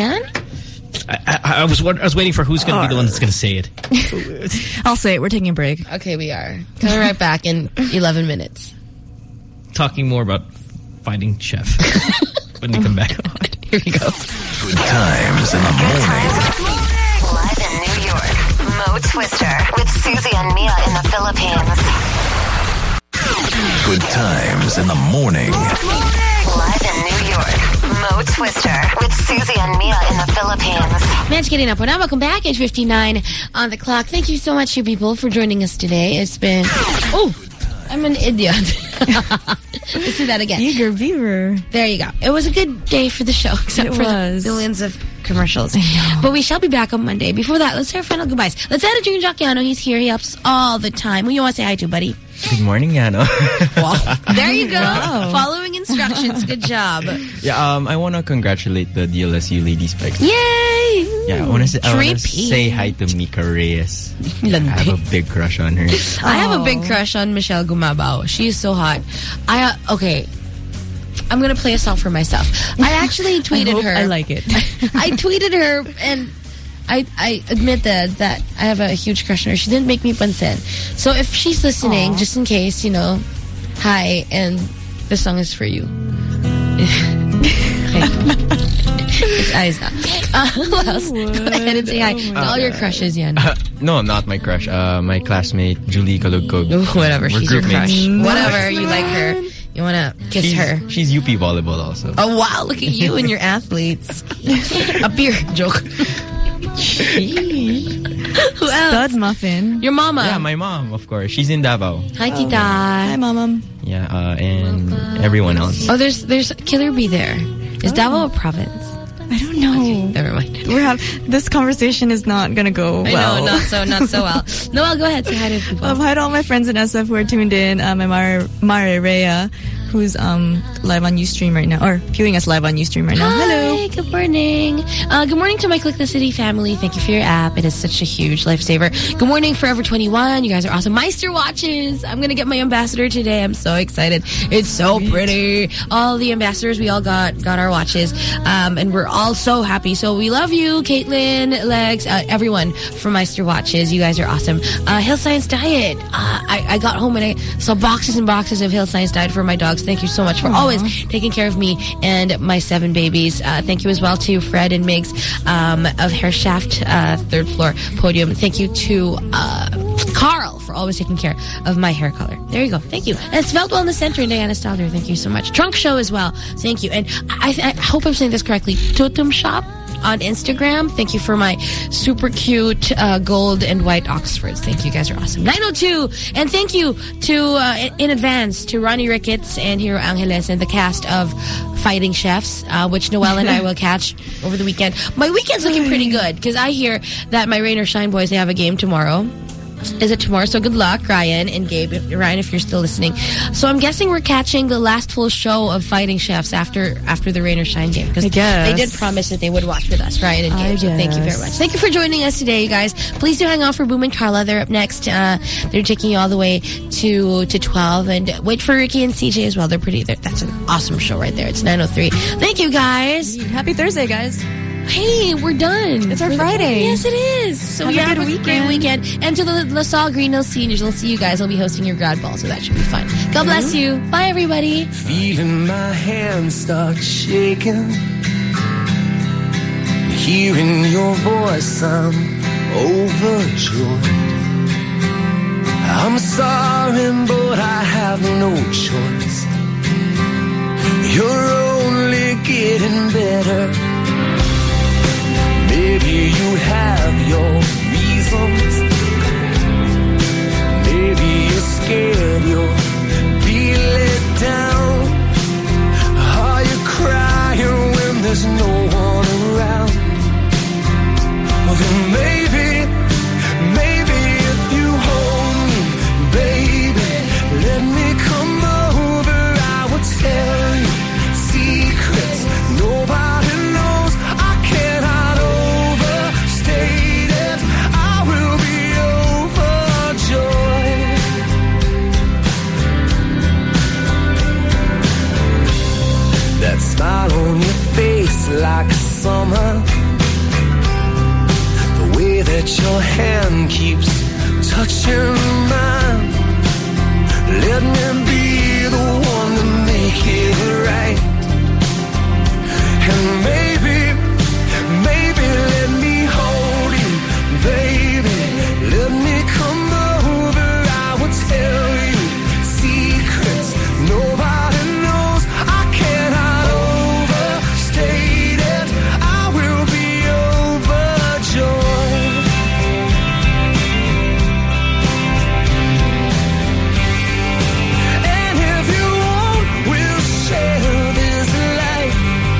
I was waiting for who's going to be the one that's going to say it. I'll say it. We're taking a break. Okay, we are. Coming right back in 11 minutes. Talking more about Fighting Chef when we come back. God. Here we go. Good times in the morning. Live in New York, Mo Twister with Susie and Mia in the Philippines. Good times in the morning. Live in New York, Mo Twister with Susie and Mia in the Philippines. Man's getting up. Welcome back. Age 59 on the clock. Thank you so much, you people, for joining us today. It's been... Oh, I'm an idiot. Let's do that again. Eager beaver. There you go. It was a good day for the show, except for the billions of commercials. But we shall be back on Monday. Before that, let's say our final goodbyes. Let's add a June Jacquiano. He's here. He helps us all the time. Who you want to say hi to, buddy? Good morning, Yano. Wow. There you go. Wow. Following instructions. Good job. Yeah, I want to congratulate the DLSU ladies. Yay! Yeah, I want to say hi to Mika Reyes. I have a big crush on her. I have a big crush on Michelle Gumabao. She is so hot. Okay. I'm going to play a song for myself. I actually tweeted her. I like it. I tweeted her, and I admit that I have a huge crush on her. She didn't make me pansin. So if she's listening, just in case, you know, hi, and the song is for you. It's eyes now. Who else? Go ahead and say hi to all your crushes, Yan. No, not my crush. My classmate, Julie Kalugkog. Whatever, We're she's your crush. mates. Whatever, you like her. You want to kiss her. She's UP volleyball also. Oh, wow. Look at you and your athletes. A beer joke. Who else? Stud Muffin. Your mama. Yeah, my mom, of course. She's in Davao. Hi, Tita. Hi, Mama. Yeah, and everyone else. Oh, there's Killer Bee there. Is Davao a province? I don't know. Okay, never mind. This conversation is not gonna go well. I know, not so well. Noel, go ahead. Say hi to people. Hi to all my friends in SF who are tuned in. My Mare Rhea, who's live on Ustream right now, or viewing us live on Ustream right now. Hi, hello. Good morning. Good morning to my Click the City family. Thank you for your app. It is such a huge lifesaver. Good morning, Forever 21. You guys are awesome. Meister watches. I'm gonna get my ambassador today. I'm so excited. It's so pretty. All the ambassadors, we all got our watches, and we're all so happy. So we love you, Caitlin, Legs, everyone from Meister Watches. You guys are awesome. Hill Science Diet. I got home and I saw boxes and boxes of Hill Science Diet for my dogs. Thank you so much for always taking care of me and my 7 babies. Thank you as well to Fred and Migs of Hair Shaft, 3rd floor podium. Thank you to Carl for always taking care of my hair color. There you go. Thank you. And Svelte Wellness Center and Diana Stalder. Thank you so much. Trunk Show as well. Thank you. And I hope I'm saying this correctly. Totem Shop. on Instagram. Thank you for my super cute gold and white Oxfords. Thank you. You guys are awesome. 902. And thank you to in advance to Ronnie Ricketts and Hero Angeles and the cast of Fighting Chefs, which Noelle and I will catch over the weekend. My weekend's looking pretty good because I hear that my Rain or Shine boys, they have a game tomorrow. Is it tomorrow? So good luck, Ryan and Gabe. Ryan, if you're still listening. So I'm guessing we're catching the last full show of Fighting Chefs after the Rain or Shine game. Because they did promise that they would watch with us, Ryan and Gabe. So thank you very much. Thank you for joining us today, you guys. Please do hang out for Boom and Carla. They're up next. They're taking you all the way to 12. And wait for Ricky and CJ as well. That's an awesome show right there. It's 9:03. Thank you, guys. Happy Thursday, guys. Hey, we're done. It's our Friday. Yes, it is. So have a great weekend. And to the LaSalle Green Hills seniors, we'll see you guys. I'll be hosting your grad ball, so that should be fun. God bless you. Bye, everybody. Feeling my hands start shaking. Hearing your voice, I'm overjoyed. I'm sorry, but I have no choice. You're only getting better. Maybe you have your reasons. Maybe you're scared you'll be let down. Are you crying when there's no one around? Well, then maybe if you hold me, baby, let me come over. I will tell you secrets nobody knows. I cannot overstate it. I will be overjoyed. That smile on your face like summer. The way that your hand keeps touching mine. Let me be the one to make it right. And maybe let me hold you, baby. Let me come over. I will tell you secrets nobody knows. I cannot overstate it. I will be overjoyed. And if you want, we'll share this life.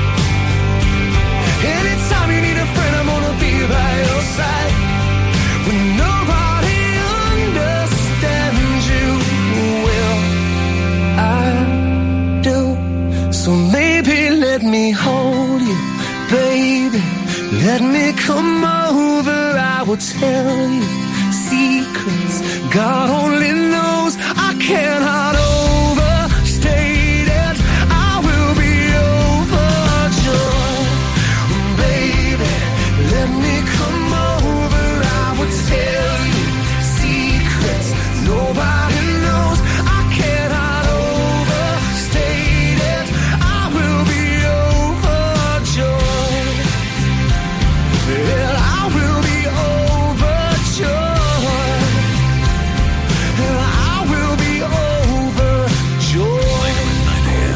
Anytime you need a friend, I'm gonna be by your side. When nobody understands you, well, I do. So maybe let me hold you, baby. Let me come over. I will tell you secrets God